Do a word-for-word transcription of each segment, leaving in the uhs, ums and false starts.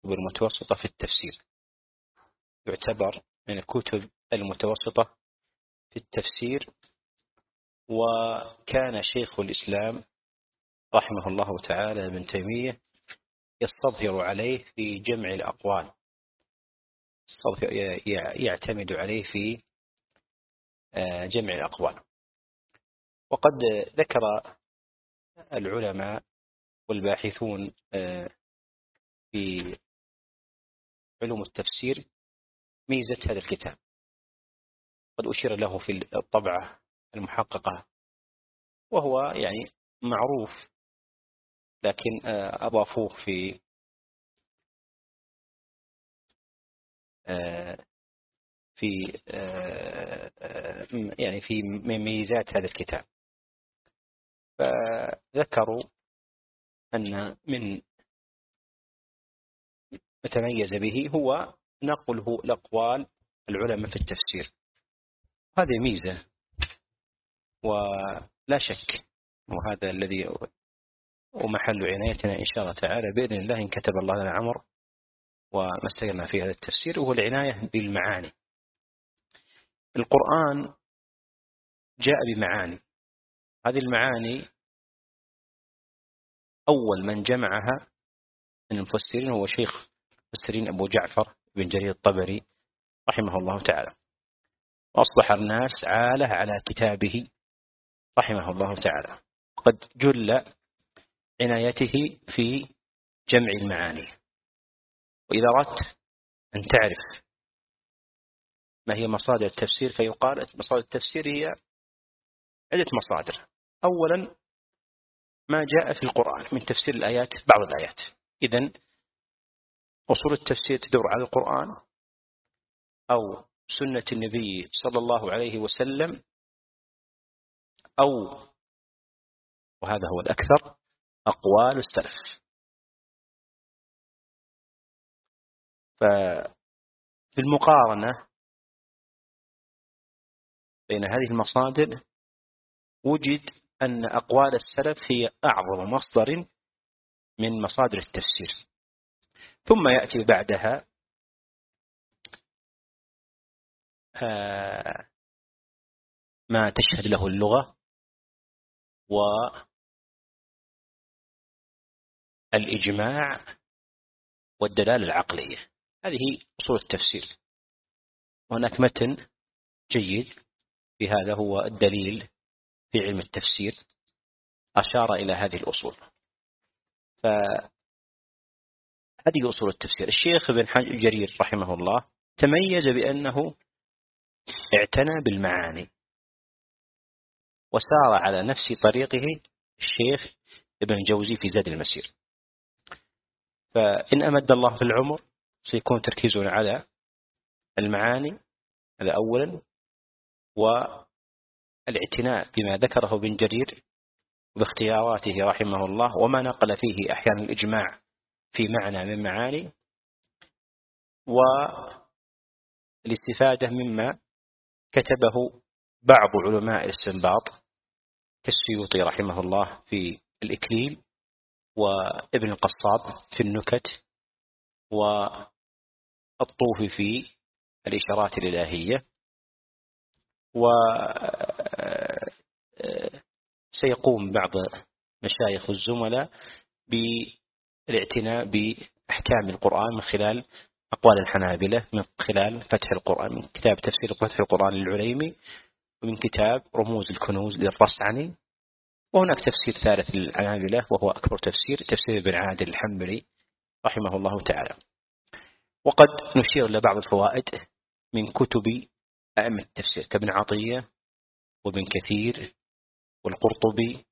الكتب المتوسطة في التفسير، يعتبر من الكتب المتوسطة في التفسير. وكان شيخ الإسلام رحمه الله تعالى ابن تيمية يستظهر عليه في جمع الأقوال، يعتمد عليه في جمع الأقوال. وقد ذكر العلماء والباحثون في علوم التفسير ميزة هذا الكتاب، قد أشير له في الطبعة المحققة وهو يعني معروف، لكن أضافوه في في يعني في ميزات هذا الكتاب. فذكروا أن من متميز به هو نقله الأقوال العلماء في التفسير، هذه ميزة ولا شك، وهذا الذي ومحل عنايتنا إن شاء الله تعالى بإذن الله إن كتب الله لنا عمر ومسيرنا في هذا التفسير، وهو العناية بالمعاني. القرآن جاء بمعاني، هذه المعاني أول من جمعها من المفسرين هو شيخ المفسرين أبو جعفر بن جرير الطبري رحمه الله تعالى، وأصبح الناس عالة على كتابه رحمه الله تعالى، قد جل عنايته في جمع المعاني. وإذا أردت أن تعرف ما هي مصادر التفسير فيقال مصادر التفسير هي عدة مصادر. أولا ما جاء في القرآن من تفسير الآيات، بعض الآيات، إذن أصول التفسير تدور على القرآن أو سنة النبي صلى الله عليه وسلم، أو وهذا هو الأكثر أقوال السلف. ففي المقارنة بين هذه المصادر وجد أن أقوال السلف هي أعظم مصدر من مصادر التفسير، ثم يأتي بعدها ما تشهد له اللغة والإجماع والدلالة العقلية، هذه أصول التفسير. هناك متن جيد في هذا هو الدليل في علم التفسير، أشار إلى هذه الأصول. فهذه أصول التفسير. الشيخ ابن جرير رحمه الله تميز بأنه اعتنى بالمعاني، وسار على نفس طريقه الشيخ ابن الجوزي في زاد المسير. فإن أمد الله في العمر سيكون تركيزنا على المعاني هذا أولا، والاعتناء بما ذكره ابن جرير باختياراته رحمه الله وما نقل فيه أحيانا الإجماع في معنى من معاني، والاستفادة مما كتبه بعض علماء الاستنباط كالسيوطي رحمه الله في الإكليل، وابن القصاب في النكت، والطوفي في الإشارات الإلهية. وسيقوم بعض مشايخ الزملاء بالاعتناء بأحكام القرآن من خلال أقوال الحنابلة، من خلال فتح القرآن، من كتاب تفسير فتح القرآن للعليمي، ومن كتاب رموز الكنوز للرصعني. وهناك تفسير ثالث للحنابلة وهو أكبر تفسير، تفسير ابن عادل الحنبلي رحمه الله تعالى. وقد نشير لبعض الفوائد من كتب أئمة التفسير كابن عطية وابن كثير والقرطبي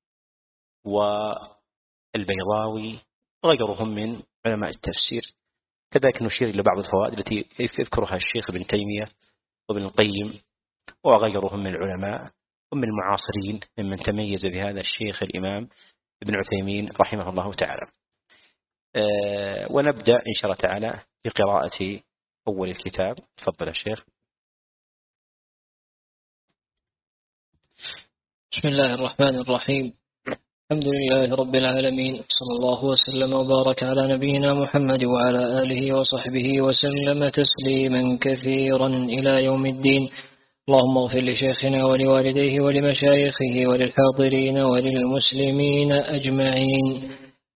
والبيضاوي وغيرهم من علماء التفسير. كذلك نشير إلى بعض الفوائد التي يذكرها الشيخ ابن تيمية وابن القيم وغيرهم من العلماء ومن المعاصرين ممن تميز بهذا الشيخ الإمام ابن عثيمين رحمه الله تعالى. أه ونبدأ إن شاء الله تعالى بقراءة أول الكتاب. تفضل يا شيخ. بسم الله الرحمن الرحيم. الحمد لله رب العالمين، صلى الله وسلم وبارك على نبينا محمد وعلى آله وصحبه وسلم تسليما كثيرا إلى يوم الدين. اللهم اغفر لشيخنا ولوالديه ولمشايخه وللحاضرين وللمسلمين أجمعين.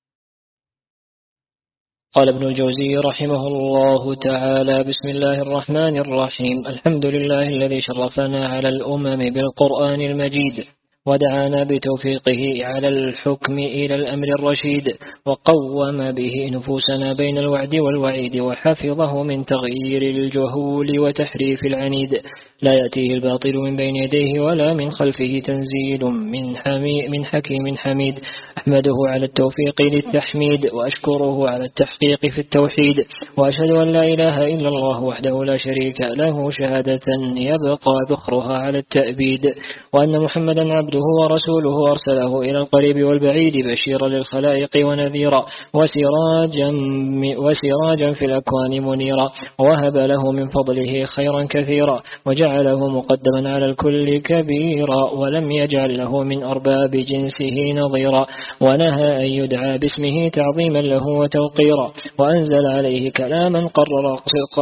قال ابن الجوزي رحمه الله تعالى: بسم الله الرحمن الرحيم. الحمد لله الذي شرفنا على الأمم بالقرآن المجيد، ودعانا بتوفيقه على الحكم إلى الأمر الرشيد، وقوم به نفوسنا بين الوعد والوعيد، وحفظه من تغيير الجهول وتحريف العنيد. لا يأتيه الباطل من بين يديه ولا من خلفه، تنزيل من, حمي من حكيم حميد. أحمده على التوفيق للتحميد، وأشكره على التحقيق في التوحيد، وأشهد أن لا إله إلا الله وحده لا شريك له شهادة يبقى ذخرها على التأبيد، وأن محمدا عبده ورسوله أرسله إلى القريب والبعيد بشيرا للخلائق ونذيرا، وسراجا, وسراجا في الأكوان منيرا، وهب له من فضله خيرا كثيرا، وجعله مقدما على الكل كبيرا، ولم يجعل له من أرباب جنسه نظيرا، ونهى أن يدعى باسمه تعظيما له وتوقيرا، وأنزل عليه كلاما قرر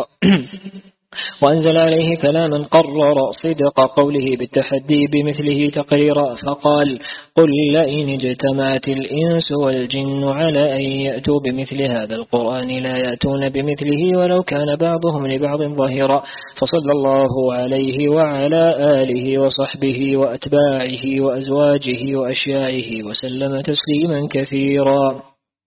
وأنزل عليه كلاما قرر صدق قوله بالتحدي بمثله تقريرا، فقال: قل لئن اجتمعت الإنس والجن على أن يأتوا بمثل هذا القرآن لا يأتون بمثله ولو كان بعضهم لبعض ظهيرا. فصلى الله عليه وعلى آله وصحبه وأتباعه وأزواجه وأشياعه وسلم تسليما كثيرا.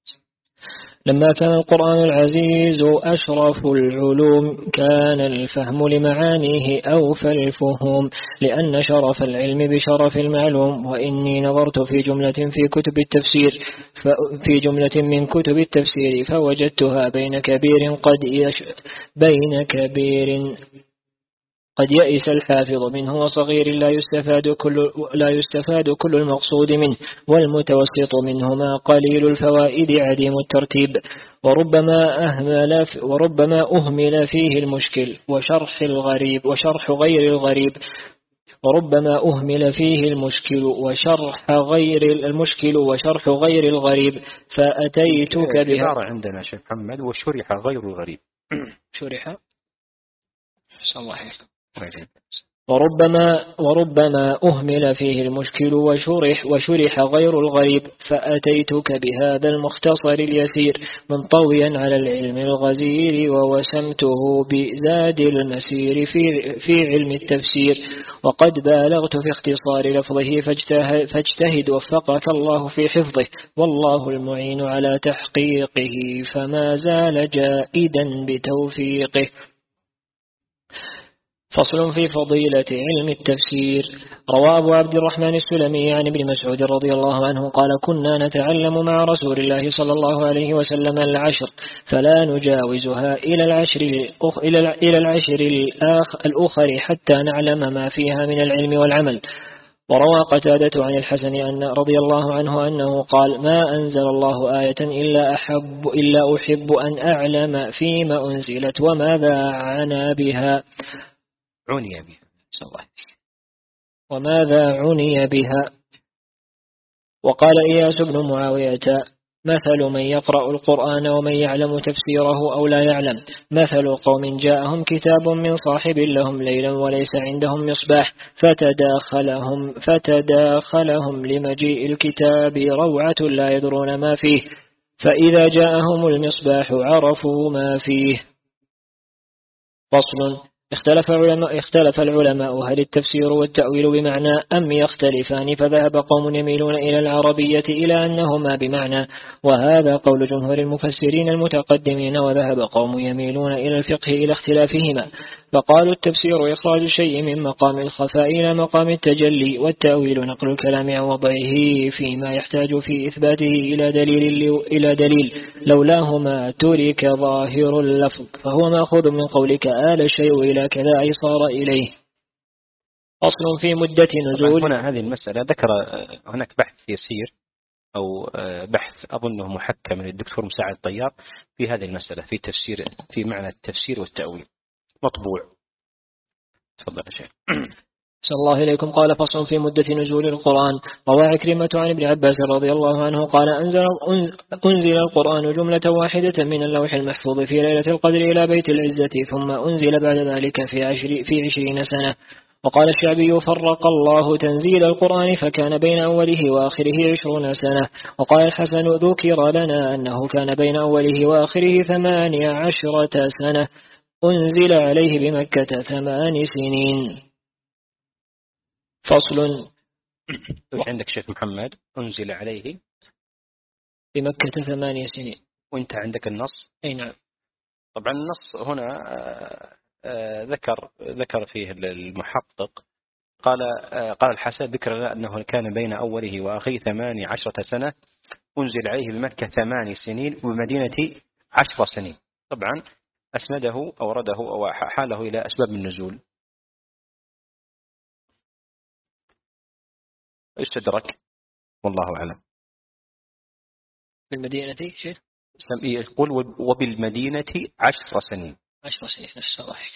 لما كان القرآن العزيز أشرف العلوم كان الفهم لمعانيه أوفى الفهوم، لأن شرف العلم بشرف المعلوم. وإني نظرت في جملة في كتب التفسير في جملة من كتب التفسير فوجدتها بين كبير قد يش بين كبير قد يئس الحافظ منه، وصغير لا يستفاد كل لا يستفاد كل المقصود منه، والمتوسط منهما قليل الفوائد عديم الترتيب. وربما أهمل وربما أهمل فيه المشكل وشرح الغريب وشرح غير الغريب وربما أهمل فيه المشكل وشرح غير المشكل وشرح غير الغريب، فأتيتك بها. عندنا شيخ محمد: وشرح غير الغريب. شرح صلح وربما وربما أهمل فيه المشكل وشرح وشرح غير الغريب، فأتيتك بهذا المختصر اليسير منطويا على العلم الغزير، ووسمته بزاد المسير في في علم التفسير. وقد بالغت في اختصار لفظه فاجتهد, فاجتهد وفقك الله في حفظه، والله المعين على تحقيقه، فما زال جائدا بتوفيقه. فصل في فضيلة علم التفسير. روى أبو عبد الرحمن السلمي عن ابن مسعود رضي الله عنه قال: كنا نتعلم مع رسول الله صلى الله عليه وسلم العشر، فلا نجاوزها إلى العشر إلى العشر الأخر حتى نعلم ما فيها من العلم والعمل. وروى قتادة عن الحسن أن رضي الله عنه أنه قال: ما أنزل الله آية إلا أحب إلا أحب أن أعلم فيما أنزلت وماذا عني بها عني بها وماذا عني بها. وقال إياس بن معاوية: مثل من يقرأ القرآن ومن يعلم تفسيره أو لا يعلم، مثل قوم جاءهم كتاب من صاحب لهم ليلا وليس عندهم مصباح، فتداخلهم, فتداخلهم لمجيء الكتاب روعة لا يدرون ما فيه، فإذا جاءهم المصباح عرفوا ما فيه. فصل. اختلف العلماء, اختلف العلماء هل التفسير والتأويل بمعنى أم يختلفان، فذهب قوم يميلون إلى العربية إلى أنهما بمعنى، وهذا قول جمهور المفسرين المتقدمين، وذهب قوم يميلون إلى الفقه إلى اختلافهما، فقالوا التفسير إخراج الشيء من مقام الخفاء إلى مقام التجلي، والتأويل نقل الكلام عن وضعه فيما يحتاج في إثباته إلى دليل, إلى دليل لولاهما ترك ظاهر اللفظ، فهو مأخوذ من قولك آل الشيء إلى كذا أي صار إليه. أصل في مدة نزول. هنا هذه المسألة ذكر هناك بحث يسير أو بحث أظنه محكم من الدكتور مساعد طيار في هذه المسألة في تفسير في معنى التفسير والتأويل، مطبوع. تفضل يا شيخ. صلى الله إليكم. قال فصل في مدة نزول القرآن. روى عكرمة عن ابن عباس رضي الله عنه قال أنزل, أنزل القرآن جملة واحدة من اللوح المحفوظ في ليلة القدر إلى بيت العزة ثم أنزل بعد ذلك في, عشر في عشرين سنة. وقال الشعبي فرق الله تنزيل القرآن فكان بين أوله وآخره عشرون سنة. وقال الحسن ذكر لنا أنه كان بين أوله وآخره ثمانية عشرة سنة أنزل عليه بمكة ثمان سنين. فصل. عندك شيخ محمد أنزل عليه بمكة ثمانية سنين وانت عندك النص. أي نعم. طبعا النص هنا ذكر ذكر فيه المحقق قال قال الحسن ذكر لنا أنه كان بين أوله وآخره ثمانية عشرة سنة أنزل عليه بمكة ثمان سنين ومدينة عشر سنين. طبعا أسنده أورده أو حاله إلى أسباب النزول. استدرك والله أعلم. بالمدينة شيء يقول وبالمدينة عشر سنين. عشر سنين نفس الواحد.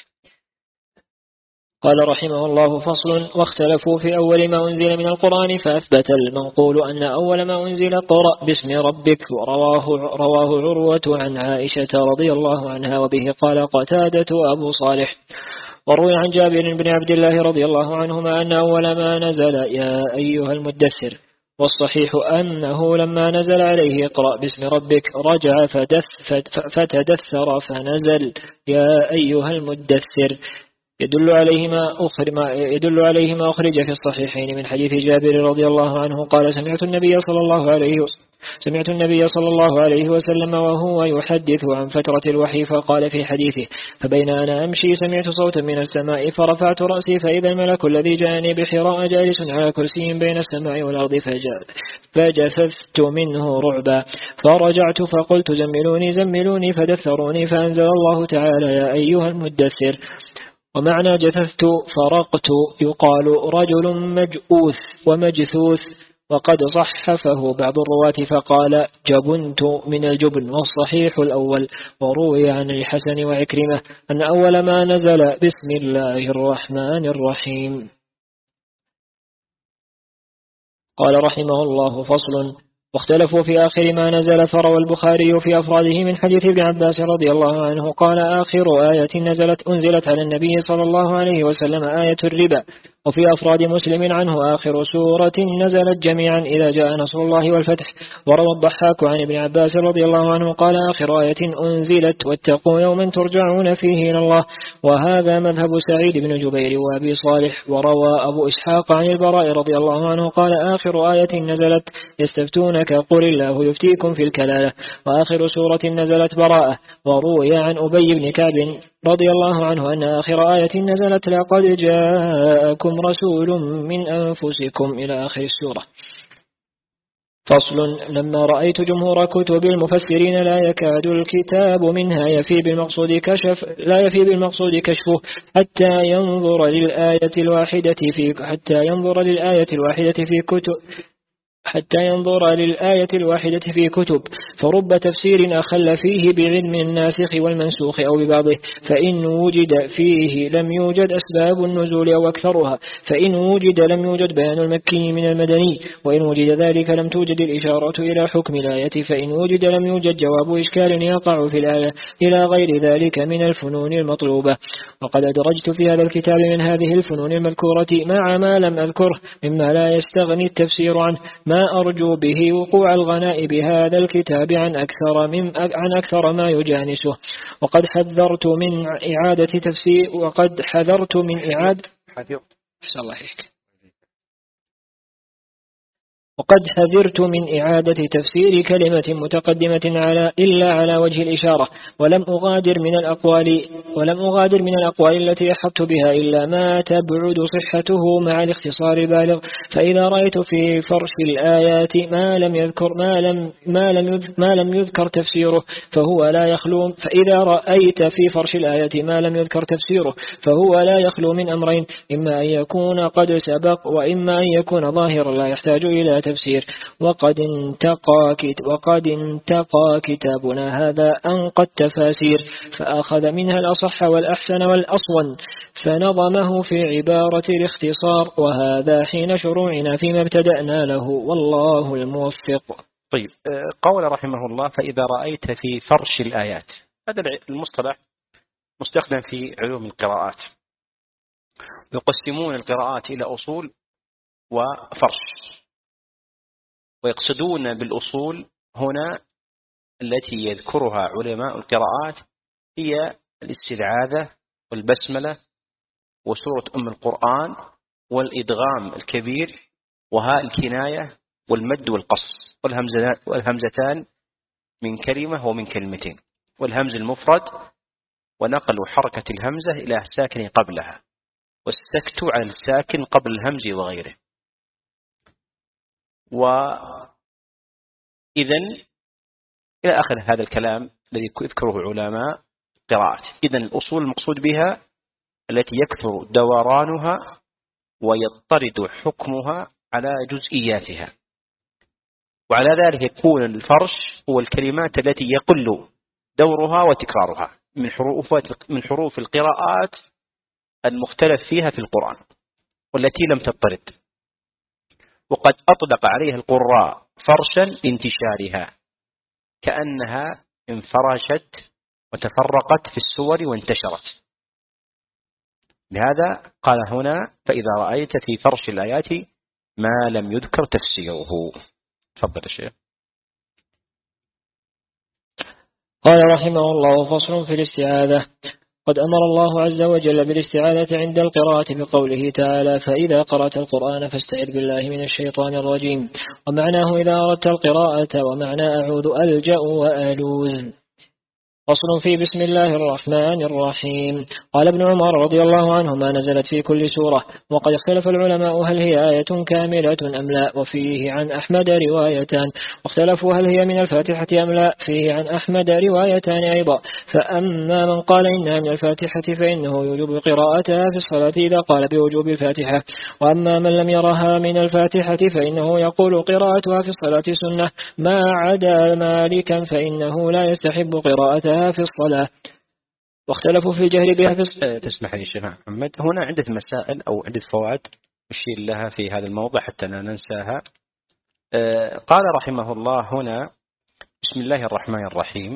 قال رحمه الله فصل. واختلفوا في أول ما أنزل من القرآن فأثبت المنقول أن أول ما أنزل قرأ باسم ربك ورواه رواه عروة عن عائشة رضي الله عنها وبه قال قتادة أبو صالح. وروي عن جابر بن عبد الله رضي الله عنهما أن أول ما نزل يا أيها المدثر. والصحيح أنه لما نزل عليه اقرأ باسم ربك رجع فدث فتدثر فنزل يا أيها المدثر. يدل عليه ما أخرج ما يدل عليه ما أخرج في الصحيحين من حديث جابر رضي الله عنه قال سمعت النبي صلى الله عليه وسلم سمعت النبي صلى الله عليه وسلم وهو يحدث عن فترة الوحي فقال في حديثه فبين أنا أمشي سمعت صوتا من السماء فرفعت رأسي فإذا الملك الذي جاءني بحراء جالس على كرسي بين السماء والأرض فجثثت منه رعبا فرجعت فقلت زملوني زملوني فدثروني فأنزل الله تعالى يا أيها المدثر. ومعنى جثثت فرقت يقال رجل مجؤوث ومجثوث وقد صحفه بعض الرواة فقال جبنت من الجبن والصحيح الأول. وروي عن الحسن وعكرمة أن أول ما نزل بسم الله الرحمن الرحيم. قال رحمه الله فصل. واختلفوا في آخر ما نزل فروى البخاري في أفراده من حديث ابن عباس رضي الله عنه قال آخر آية نزلت أنزلت على النبي صلى الله عليه وسلم آية الربا. وفي أفراد مسلم عنه آخر سورة نزلت جميعا إذا جاء نصر الله والفتح. وروى الضحاك عن ابن عباس رضي الله عنه قال آخر آية أنزلت واتقوا يوما ترجعون فيه إلى الله. وهذا مذهب سعيد بن جبير وأبي صالح. وروى أبو إسحاق عن البراء رضي الله عنه قال آخر آية نزلت يستفتونك قل الله يفتيكم في الكلالة. وآخر سورة نزلت براءة. وروي عن أبي بن كعب رضي الله عنه أن آخر آية نزلت لقد جاءكم رسول من أنفسكم إلى آخر السورة. فصل. لما رأيت جمهور كتب المفسرين لا يكاد الكتاب منها يفي بالمقصود كشف لا يفي بالمقصود كشفه حتى ينظر للآية الواحدة في حتى ينظر للآية الواحدة في كتب حتى ينظر للآية الواحدة في كتب فرب تفسير أخل فيه بعلم الناسخ والمنسوخ أو ببعضه فإن وجد فيه لم يوجد أسباب النزول أو أكثرها فإن وجد لم يوجد بيان المكي من المدني وإن وجد ذلك لم توجد الإشارة إلى حكم الآية فإن وجد لم يوجد جواب إشكال يقع في الآية إلى غير ذلك من الفنون المطلوبة. وقد أدرجت في هذا الكتاب من هذه الفنون المذكورة مع ما لم أذكره مما لا يستغني التفسير عنه ما أرجو به وقوع الغناء بهذا الكتاب عن أكثر من عن أكثر ما يجانسه. وقد حذرت من إعادة تفسير وقد حذرت من إعادة الله وقد حذرت من إعادة تفسير كلمة متقدمة على إلا على وجه الإشارة ولم أغادر من الأقوال ولم أغادر من الأقوال التي أحطت بها إلا ما تبعد صحته مع الاختصار البالغ. فإذا رأيت في فرش الآيات ما لم يذكر ما لم ما لم ما لم يذكر تفسيره فهو لا يخلو فإذا رأيت في فرش الآيات ما لم يذكر تفسيره فهو لا يخلو من أمرين إما أن يكون قد سبق وإما أن يكون ظاهرا لا يحتاج إلى تفسير. وقد انتقى وقد انتقى كتابنا هذا أنقى التفاسير فأخذ منها الأصح والأحسن والأصون فنظمه في عبارة الاختصار، وهذا حين شروعنا فيما ابتدأنا له، والله الموفق. طيب، قول رحمه الله: فإذا رأيت في فرش الآيات. هذا المصطلح مستخدم في علوم القراءات، يقسمون القراءات إلى أصول وفرش، ويقصدون بالأصول هنا التي يذكرها علماء القراءات هي الاستعاذة والبسملة وسورة أم القرآن والإدغام الكبير وهاء الكناية والمد والقص والهمزتان من كلمة ومن كلمتين، والهمز المفرد ونقل حركة الهمزة إلى الساكن قبلها، والسكت على الساكن قبل الهمز وغيره. وإذن إلى آخر هذا الكلام الذي يذكره علماء قراءات. إذن الأصول المقصود بها التي يكثر دورانها ويضطرد حكمها على جزئياتها، وعلى ذلك يكون الفرش هو الكلمات التي يقل دورها وتكرارها من حروف من حروف القراءات المختلف فيها في القرآن والتي لم تضطرد، وقد أطلق عليها القراء فرشا لانتشارها كأنها انفرشت وتفرقت في السور وانتشرت. لهذا قال هنا: فإذا رأيت في فرش الآيات ما لم يذكر تفسيره. تفضل الشيخ. قال رحمه الله: فصل في الاستعاذة. قد أمر الله عز وجل بالاستعاذة عند القراءة بقوله تعالى: فإذا قرأت القرآن فاستعذ بالله من الشيطان الرجيم، ومعناه إذا أردت القراءة، ومعنى أعوذ ألجأ وألوذ. فصل في بسم الله الرحمن الرحيم. قال ابن عمر رضي الله عنهما: نزلت في كل سورة. وقد اختلف العلماء هل هي آية كاملة أم لا، وفيه عن أحمد روايتان، واختلفوا هل هي من الفاتحة أم لا، فيه عن أحمد روايتان أيضا. فأما من قال إنها من الفاتحة فإنه يجب قراءتها في الصلاة إذا قال بوجوب الفاتحة، وأما من لم يرها من الفاتحة فإنه يقول قراءتها في الصلاة سنة، ما عدا مالكا فإنه لا يستحب قراءتها في الصلاة. واختلفوا في الجهر بها في الصلاة. تسمح لي شيخ محمد، هنا عدة مسائل أو عدة فوائد أشير لها في هذا الموضع حتى لا ننساها. قال رحمه الله هنا: بسم الله الرحمن الرحيم.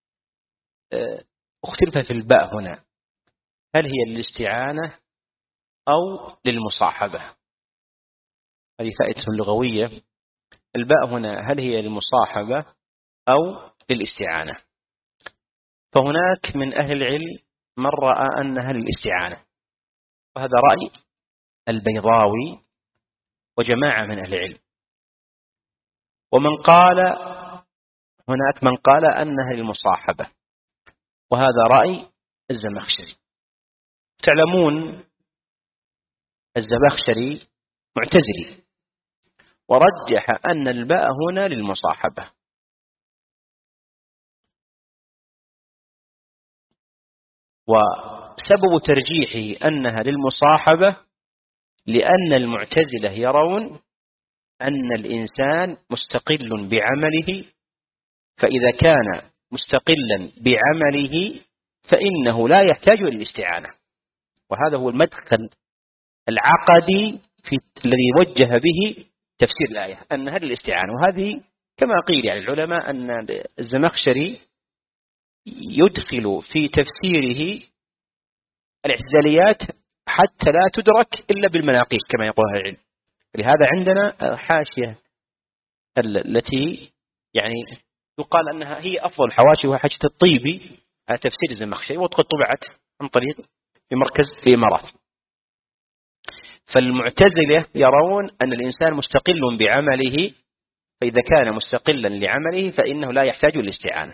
اختلف في الباء هنا، هل هي للاستعانة أو للمصاحبة؟ هذه فائدة لغوية. الباء هنا هل هي للمصاحبة أو للاستعانة؟ فهناك من أهل العلم من رأى أنها للاستعانة، وهذا رأي البيضاوي وجماعة من أهل العلم. ومن قال هناك من قال أنها للمصاحبة، وهذا رأي الزمخشري. تعلمون الزمخشري معتزلي، ورجح أن الباء هنا للمصاحبة. وسبب ترجيحه أنها للمصاحبة لأن المعتزلة يرون أن الإنسان مستقل بعمله، فإذا كان مستقلا بعمله فإنه لا يحتاج إلى الاستعانة. وهذا هو المدخل العقدي في الذي وجه به تفسير الآية أنها للاستعانة. وهذه كما قيل يعني العلماء أن الزمخشري يدخل في تفسيره الاعتزاليات حتى لا تدرك إلا بالمناقيش كما يقول أهل العلم. لهذا عندنا حاشية التي يعني يقال أنها هي أفضل الحواشي، وهي حاشية الطيبي على تفسير الزمخشري، وقد طبعت عن طريق في مركز الإمارات. فالمعتزلة يرون أن الإنسان مستقل بعمله، فإذا كان مستقلا لعمله فإنه لا يحتاج للاستعانة.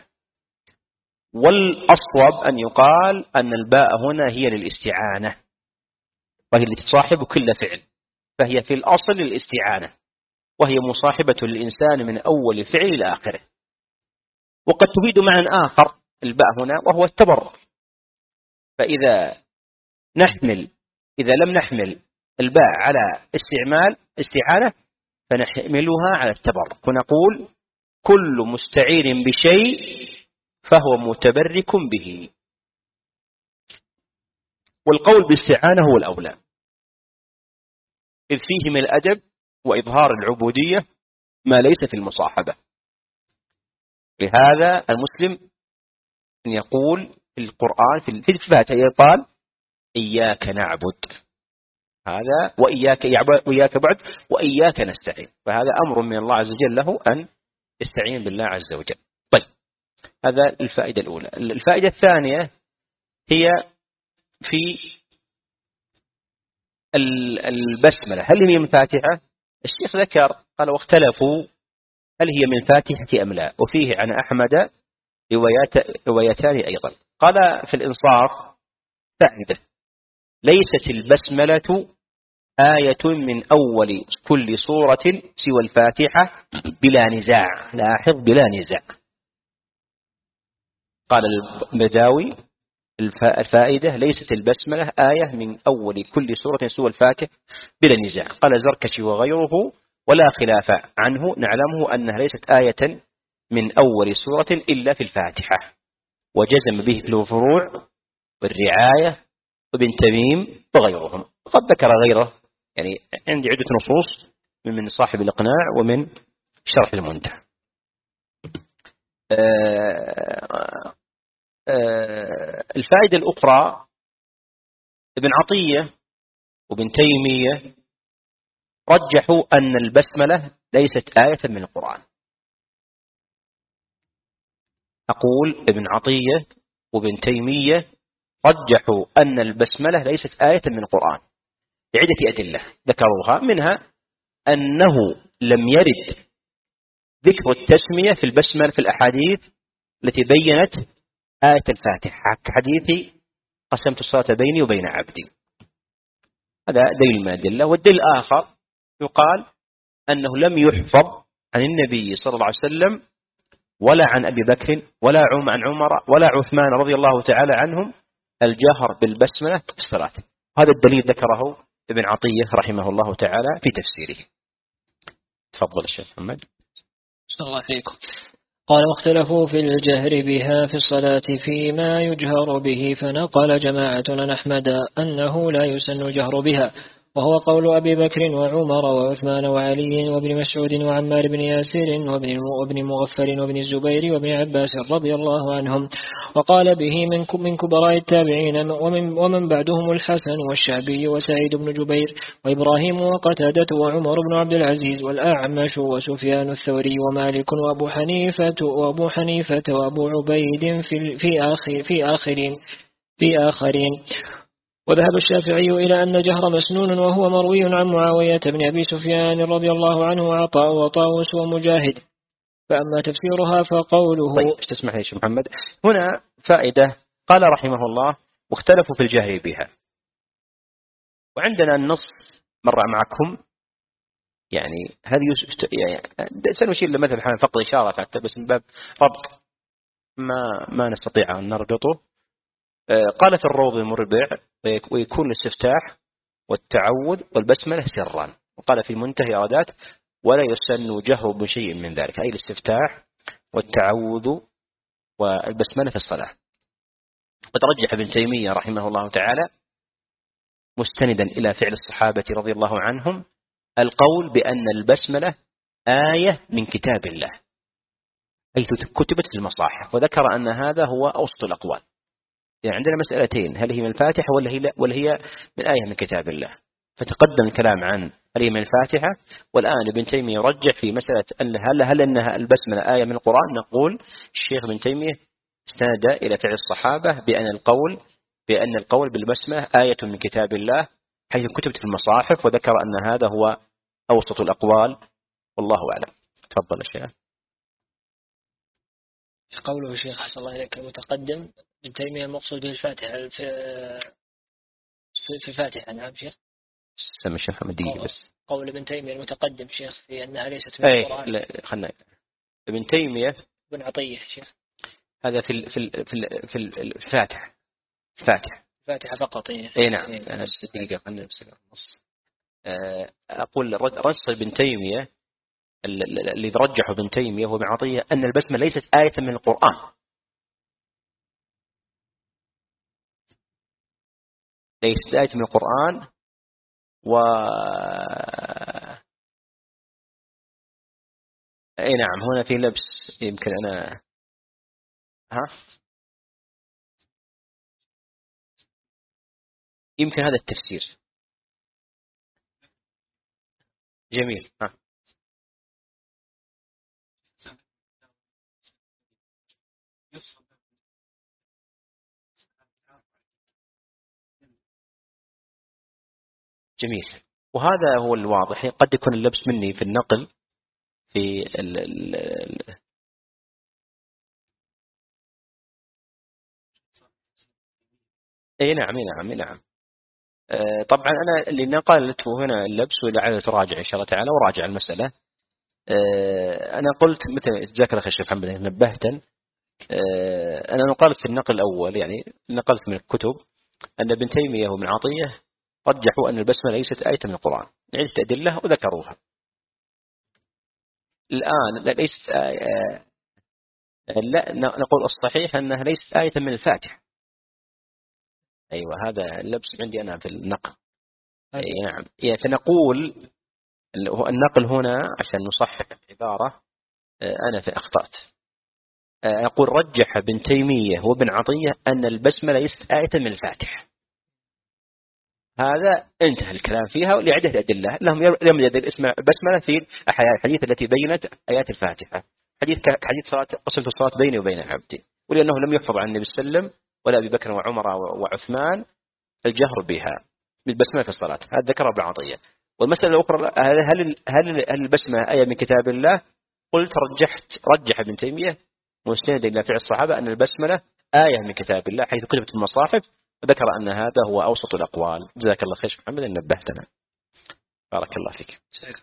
والأصوب أن يقال أن الباء هنا هي للاستعانة، وهي اللي تصاحب كل فعل، فهي في الأصل للاستعانة، وهي مصاحبة للإنسان من أول فعل إلى آخره. وقد تفيد معنى آخر الباء هنا وهو التبرك. فإذا نحمل إذا لم نحمل الباء على استعمال استعانة فنحملها على التبرك، ونقول كل مستعين بشيء فهو متبرك به. والقول بالاستعانة هو الأولى، إذ فيه من الأدب وإظهار العبودية ما ليس في المصاحبة. لهذا المسلم أن يقول في القرآن في الفاتحة يقال إياك نعبد، هذا وإياك وإياك بعد وإياك نستعين، فهذا أمر من الله عز وجل له أن يستعين بالله عز وجل. طيب، هذا الفائدة الأولى. الفائدة الثانية هي في البسملة، هل هي من فاتحة؟ الشيخ ذكر قال واختلفوا هل هي من فاتحة أم لا، وفيه عن أحمد روايات روايتان أيضا. قال في الإنصاف فائدة: ليست البسملة آية من أول كل سورة سوى الفاتحة بلا نزاع. لاحظ بلا نزاع. قال البداوي الفائدة: ليست البسملة آية من أول كل سورة سوى الفاتحة بلا نزاع. قال الزركشي وغيره: ولا خلاف عنه، نعلمه أنها ليست آية من أول سورة إلا في الفاتحة، وجزم به في الفروع والرعاية وابن تميم وغيرهم. قد ذكر غيره، يعني عندي عدة نصوص من صاحب الإقناع ومن شرح المنتهى. آه آه الفائدة الأخرى: ابن عطية وابن تيمية رجحوا أن البسملة ليست آية من القرآن. أقول ابن عطية وابن تيمية رجحوا أن البسملة ليست آية من القرآن لعدة أدلة ذكروها، منها أنه لم يرد ذكر التسمية في البسملة في الأحاديث التي بينت آية الفاتحة كحديث قسمت الصلاة بيني وبين عبدي. هذا دليل من الأدلة. والدليل الآخر يقال أنه لم يحفظ عن النبي صلى الله عليه وسلم ولا عن أبي بكر ولا عن عمر ولا عثمان رضي الله تعالى عنهم الجهر بالبسملة في الصلاة. هذا الدليل ذكره ابن عطية رحمه الله تعالى في تفسيره. تفضل الشيخ محمد. صلى الله عليكم. قال: واختلفوا في الجهر بها في الصلاة فيما يجهر به، فنقل جماعة عن أحمد أنه لا يسن الجهر بها، وهو قول أبي بكر وعمر وعثمان وعلي وابن مسعود وعمار بن ياسر وابن مغفر وابن الزبير وابن عباس رضي الله عنهم. وقال به من من كبراء التابعين ومن, ومن بعدهم الحسن والشعبي وسعيد بن جبير وإبراهيم وقتادة وعمر بن عبد العزيز والأعمش وسفيان الثوري ومالك وأبو حنيفة وأبو حنيفة وأبو عبيد في في آخر في آخرين في آخرين. وذهب الشافعي إلى أن جهر مسنون، وهو مروي عن معاوية بن أبي سفيان رضي الله عنه وعطاء وطاوس ومجاهد. فأما تفسيرها فقوله. طيب تسمح لي شيخ محمد، هنا فائدة. قال رحمه الله: واختلفوا في الجهر بها. وعندنا النص مر معكم، يعني هذه يعني سنشير لمثل حال فقط إشارة حتى بس من باب ربط ما ما نستطيع أن نربطه. قال في الروض المربع: ويكون الاستفتاح والتعوذ والبسملة سرا. وقال في منتهى إرادات: ولا يسن جهر بشيء من ذلك، أي الاستفتاح والتعوذ والبسملة في الصلاة. وترجح ابن تيمية رحمه الله تعالى مستندا إلى فعل الصحابة رضي الله عنهم القول بأن البسملة آية من كتاب الله حيث كتبت في المصاحف، وذكر أن هذا هو أوسط الأقوال. يعني عندنا مسألتين: هل هي من الفاتحة ولا هي ولا هي من آية من كتاب الله؟ فتقدم الكلام عن هل هي من الفاتحة، والآن ابن تيمية يرجح في مسألة أن هل هل أنها البسملة آية من القرآن. نقول الشيخ ابن تيمية استند إلى فعل الصحابة بأن القول بأن القول بالبسملة آية من كتاب الله حيث كتبت في المصاحف، وذكر أن هذا هو أوسط الأقوال، والله أعلم. تفضل الشيخ. قوله الشيخ حسن الله إليك المتقدم ابن تيمية المقصود بالفاتحة في في الفاتحة. نعم شيخ. سمع الشيخ مدي بس. قول ابن تيمية المتقدم شيخ في أنها ليست من القرآن. لا خلنا ابن تيمية ابن عطية شيخ هذا في ال في ال في ال في الفاتحة فاتحة فاتحة فقط. اي نعم. أنا دقيقة خلنا نص. أقول رص ابن تيمية اللي رجحه ابن تيمية هو ابن عطية أن البسمة ليست آية من القرآن. ليست آية من القرآن. و أي نعم هنا في لبس يمكن أنا ها يمكن هذا التفسير جميل. ها جميل. وهذا هو الواضح. قد يكون اللبس مني في النقل في ال ال ال اي نعم اي نعم اي نعم. آه طبعا انا اللي نقلته هنا اللبس، ولعل تراجع ان شاء الله تعالى وراجع المساله. آه انا قلت مثل جزاك الله خير شيخ محمد نبهتا. آه انا نقلت في النقل الاول، يعني نقلت من الكتب ان ابن تيميه وابن عطيه رجحوا ان البسمه ليست ايه من القران، عده ادله وذكروها. الان لا ليست آية، لا نقول الصحيح انها ليست ايه من الفاتحه. ايوه هذا اللبس عندي انا في النقل. اي نعم. يعني فنقول النقل هنا عشان نصحح العباره. انا في اخطات. اقول رجح ابن تيميه وابن عطيه ان البسمله ليست ايه من الفاتحه. هذا انتهى الكلام فيها لعده ادله لهم لم يدل اسم بسمله في الحديث التي بينت ايات الفاتحه. حديث كحديث صلاه قصه الصلاه بيني وبين عبدي، ولانه لم يحفظ عن النبي صلى الله عليه وسلم ولا ابي بكر وعمر وعثمان الجهر بها بالبسمله في الصلاه. هذا ذكره ابن عطيه. والمساله الاخرى هل هل هل البسمله ايه من كتاب الله؟ قلت رجحت رجح ابن تيميه مستند الى فعل الصحابه ان البسمله ايه من كتاب الله حيث كتبت في المصاحف، وذكر ان هذا هو اوسط الاقوال. جزاك الله خير محمد ان نبهتنا. بارك الله فيك.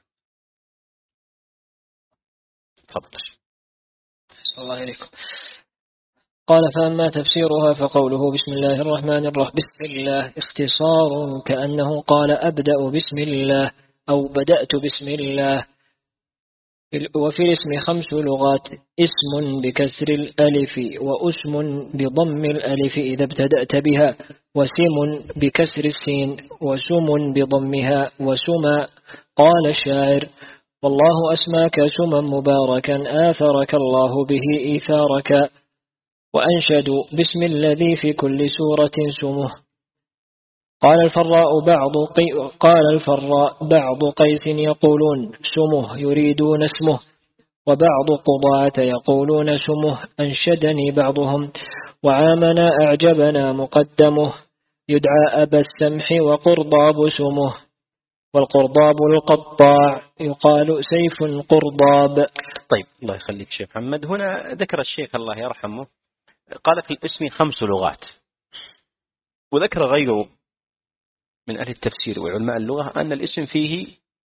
تفضل. الله عليكم. قال فأما تفسيرها فقوله بسم الله الرحمن الرحيم بسم الله اختصار كأنه قال أبدأ بسم الله أو بدأت بسم الله. وفي الاسم خمس لغات: اسم بكسر الألف، واسم بضم الألف إذا ابتدأت بها، وسم بكسر السين، وسم بضمها، وسما. قال الشاعر: والله أسماك سما مباركا آثرك الله به إيثارك. وأنشدوا بسم الذي في كل سورة سمه. قال الفراء بعض قي... قال الفراء بعض قيس يقولون سمه يريدون اسمه، وبعض قضاة يقولون سمه. أنشدني بعضهم: وعامنا أعجبنا مقدمه، يدعى أبا السمح وقرضاب سمه. والقرضاب القطاع يقال سيف قرضاب. طيب الله يخليك شيخ محمد. هنا ذكر الشيخ الله يرحمه قال في الاسم خمس لغات، وذكر غيره من أهل التفسير وعلماء اللغة أن الاسم فيه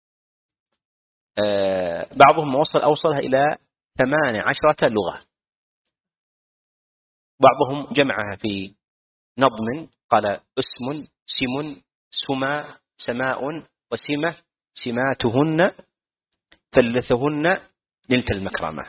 آه بعضهم وصل أوصلها إلى ثمان عشرة لغة، بعضهم جمعها في نظم قال اسم سم سما سماء وسمة سماتهن ثلثهن ليلة المكرمة.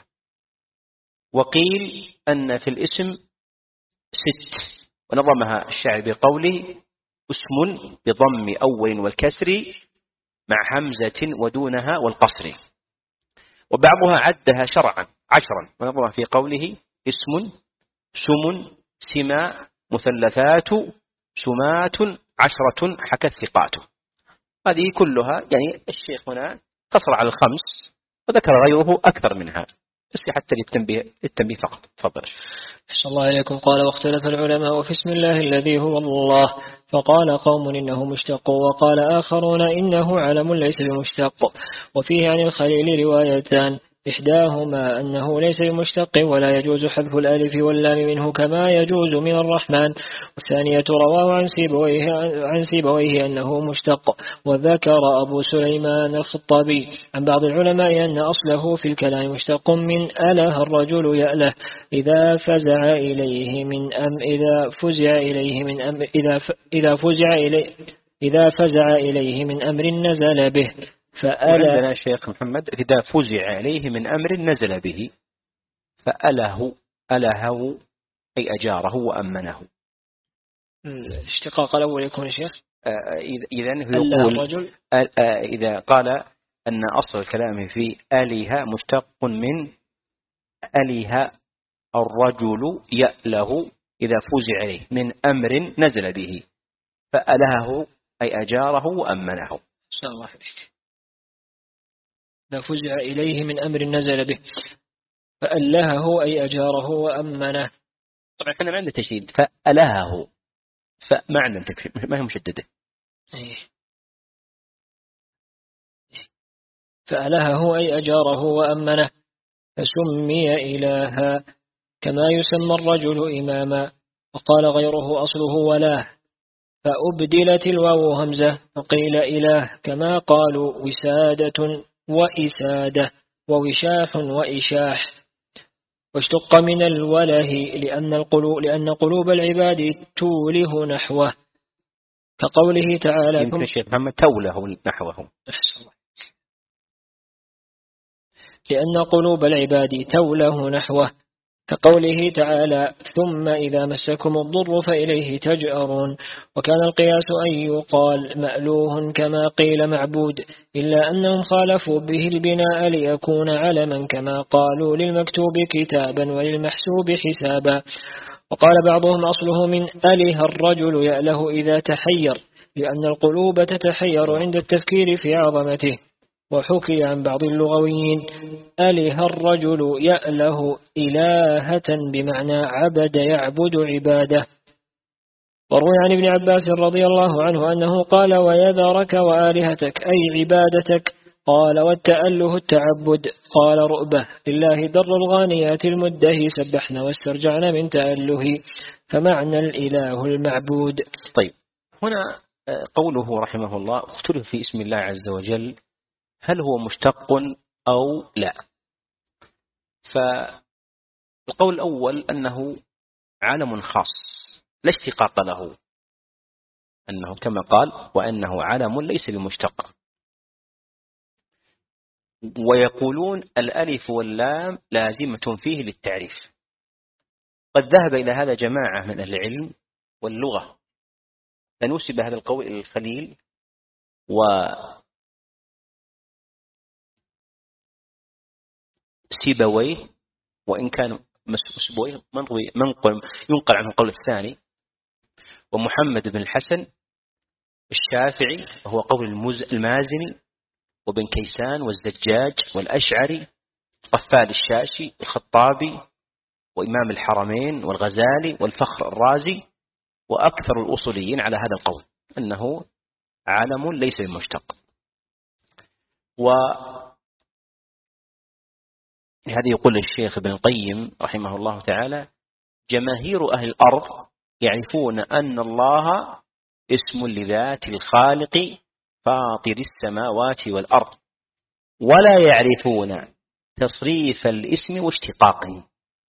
وقيل أن في الاسم ست، ونظمها الشاعر بقوله اسم بضم أول والكسر مع همزة ودونها والقصر. وبعضها عدها شرعا عشرا، ونظمها في قوله اسم سم سما مثلثات سمات عشرة حكى الثقات. هذه كلها يعني الشيخ هنا قصر على الخمس، وذكر غيره أكثر منها بس حتى للتنبيه التنبيه فقط. تفضل. صلى الله عليكم. قال واختلف العلماء في اسم الله الذي هو الله، فقال قوم إنه مشتق، وقال آخرون إنه علم ليس بمشتق. وفيه عن الخليل روايتان: إحداهما أنه ليس بمشتق ولا يجوز حذف الألف واللام منه كما يجوز من الرحمن، والثانية رواه عن سيبويه, عن سيبويه أنه مشتق. وذكر أبو سليمان الخطابي عن بعض العلماء أن أصله في الكلام مشتق من أله الرجل يأله إذا فزع إليه من أم إذا فزع إليه من أم إذا ف إذا فزع إليه إذا فزع إليه من أمر نزل به. فألا شيخ محمد إذا فزع عليه من أمر نزل به، فأله أله أي أجاره وأمنه. الاشتقاق الأول يكون يا شيخ إذا يقول إذا قال أن أصل الكلام في آلهة مشتق من آلهة الرجل يأله إذا فوزع عليه من أمر نزل به فألهه أي أجاره وأمنه. شاء الله عليك. إذا فزع إليه من أمر نزل به فألهه أي أجاره وأمنه. طبعا احنا ما عندنا تشديد فألهه فما عندنا تكفير ما هي مشددة. فألهه أي أجاره وأمنه فسمي إلها كما يسمى الرجل إماما وقال غيره أصله ولاه فأبدلت الواو همزة فقيل إله كما قالوا وسادة وإسادة ووشاح وإشاح واشتق من الوله لأن القلوب, لأن قلوب العباد توله نحوه كقوله تعالى يمكن الشيخ محمد توله نحوه لأن قلوب العباد توله نحوه كقوله تعالى ثم إذا مسكم الضر فإليه تجأرون وكان القياس أن يقال مألوه كما قيل معبود إلا أنهم خالفوا به البناء ليكون علما كما قالوا للمكتوب كتابا وللمحسوب حسابا وقال بعضهم أصله من أله الرجل يأله إذا تحير لأن القلوب تتحير عند التفكير في عظمته وحكي عن بعض اللغويين أله الرجل يأله إلهة بمعنى عبد يعبد عباده وروي عن ابن عباس رضي الله عنه أنه قال ويذرك وآلهتك أي عبادتك قال والتأله التعبد قال رؤبة لله در الغانيات المدهي سبحنا واسترجعنا من تأله فمعنى الإله المعبود. طيب هنا قوله رحمه الله اختلف في اسم الله عز وجل هل هو مشتق أو لا. فالقول الأول أنه علم خاص لا اشتقاق له أنه كما قال وأنه علم ليس بمشتق ويقولون الألف واللام لازمة فيه للتعريف. قد ذهب إلى هذا جماعة من أهل العلم واللغة لنسب هذا القول إلى الخليل و سيبويه وإن كان مسبويه منقل ينقل عنه القول الثاني ومحمد بن الحسن الشافعي وهو قول المازني وبن كيسان والزجاج والأشعري قفال الشاشي الخطابي وإمام الحرمين والغزالي والفخر الرازي وأكثر الأصوليين على هذا القول أنه علم ليس بمشتق. و هذا يقول الشيخ ابن القيم رحمه الله تعالى جماهير أهل الأرض يعرفون أن الله اسم لذات الخالق فاطر السماوات والأرض ولا يعرفون تصريف الاسم واشتقاقه.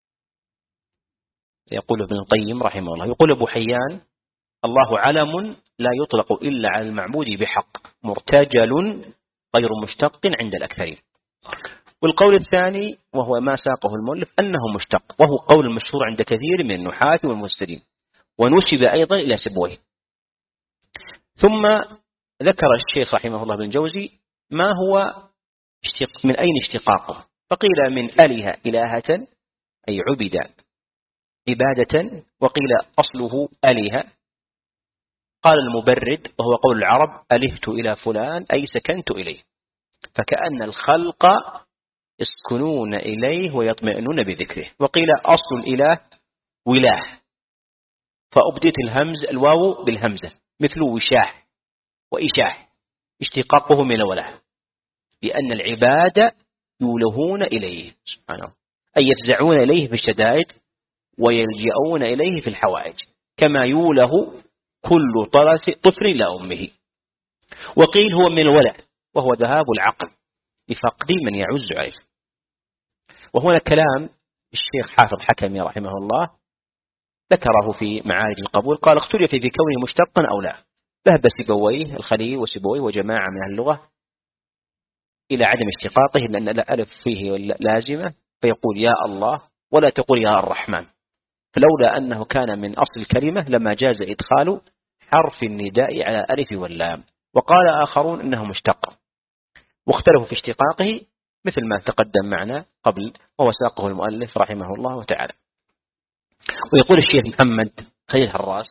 يقول ابن القيم رحمه الله يقول أبو حيان الله علم لا يطلق إلا على المعبود بحق مرتجل غير مشتق عند الأكثرين. والقول الثاني وهو ما ساقه المؤلف أنه مشتق وهو قول المشهور عند كثير من النحاة والمفسرين ونسب أيضا إلى سبويه. ثم ذكر الشيخ رحمه الله بن جوزي ما هو اشتق من أين اشتقاقه فقيل من أله إلهة أي عبد عبادة وقيل أصله أله. قال المبرد وهو قول العرب ألهت إلى فلان أي سكنت إليه فكأن الخلق يسكنون إليه ويطمئنون بذكره. وقيل أصل الإله وله فأبدت الهمز الواو بالهمزة مثل وشاح وإشاح اشتقاقه من وله لأن العباد يولهون إليه سبحانه أي يفزعون إليه في الشدائد ويلجئون إليه في الحوائج كما يوله كل طرف طفل إلى أمه. وقيل هو من الولع وهو ذهاب العقل لفقد من يعز عليه. وهنا كلام الشيخ حافظ حكمي رحمه الله ذكره في معارج القبول قال اختلف في كونه مشتقا أو لا. ذهب سيبويه الخليل وسيبويه وجماعة من اللغة إلى عدم اشتقاقه لأن الألف فيه لازمة فيقول يا الله ولا تقول يا الرحمن فلولا أنه كان من أصل الكلمة لما جاز إدخال حرف النداء على ألف واللام. وقال آخرون إنه مشتق، واختلفوا في اشتقاقه مثل ما تقدم معنا قبل، ووساقه المؤلف رحمه الله تعالى. ويقول الشيخ محمد خليل هراس،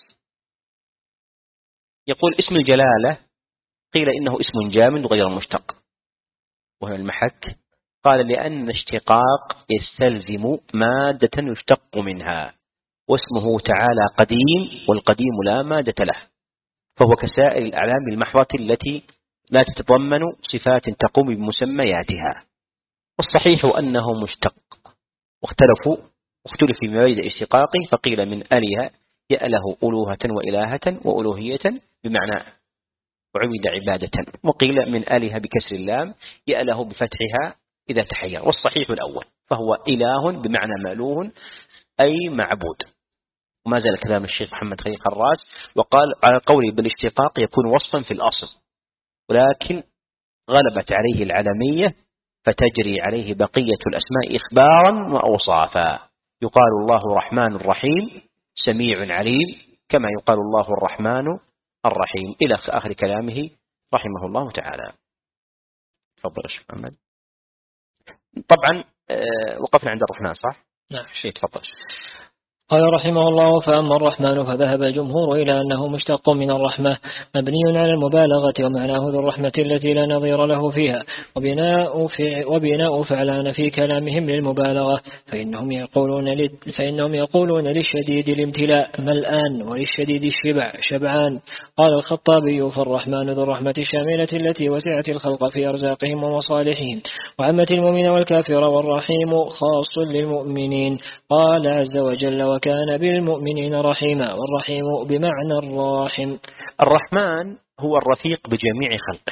يقول اسم الجلالة قيل إنه اسم جامد غير مشتق، وهو المحك. قال لأن اشتقاق يستلزم مادة يشتق منها، واسمه تعالى قديم، والقديم لا مادة له، فهو كسائر الأعلام المحضة التي لا تتضمن صفات تقوم بمسمياتها. والصحيح أنه مشتق، واختلفوا واختلف في مبادئ اشتقاقه، فقيل من أله يأله ألوهة وإلهة وألوهية بمعنى وعبد عبادة، وقيل من آلهة بكسر اللام يأله بفتحها إذا تحير. والصحيح الأول، فهو إله بمعنى مألوه أي معبود. وما زال كلام الشيخ محمد خليل خراس، وقال على قوله بالاشتقاق يكون وصفا في الأصل، ولكن غلبت عليه العلمية فتجري عليه بقية الأسماء إخبارا وأوصافا. يقال الله رحمن الرحيم سميع عليم، كما يقال الله الرحمن الرحيم، إلى آخر كلامه رحمه الله تعالى. تفضل يا شيخ محمد. طبعا وقفنا عند الرحمن صح؟ نعم. شيء تفضل. قال رحمه الله: فأما الرحمن فذهب الجمهور إلى أنه مشتق من الرحمة مبني على المبالغة، ومعناه ذو الرحمة التي لا نظير له فيها، وبناء, وبناء فعلان في كلامهم للمبالغة، فإنهم يقولون, فإنهم يقولون للشديد الامتلاء ملآن، وللشديد الشبع شبعان. قال الخطابي: فالرحمن ذو الرحمة الشاملة التي وسعت الخلق في أرزاقهم ومصالحهم، وعمت المؤمن والكافر، والرحيم خاص للمؤمنين. قال عز وجل: وكان بالمؤمنين رحيما، والرحيم بمعنى الراحم. الرحمن هو الرفيق بجميع خلقه،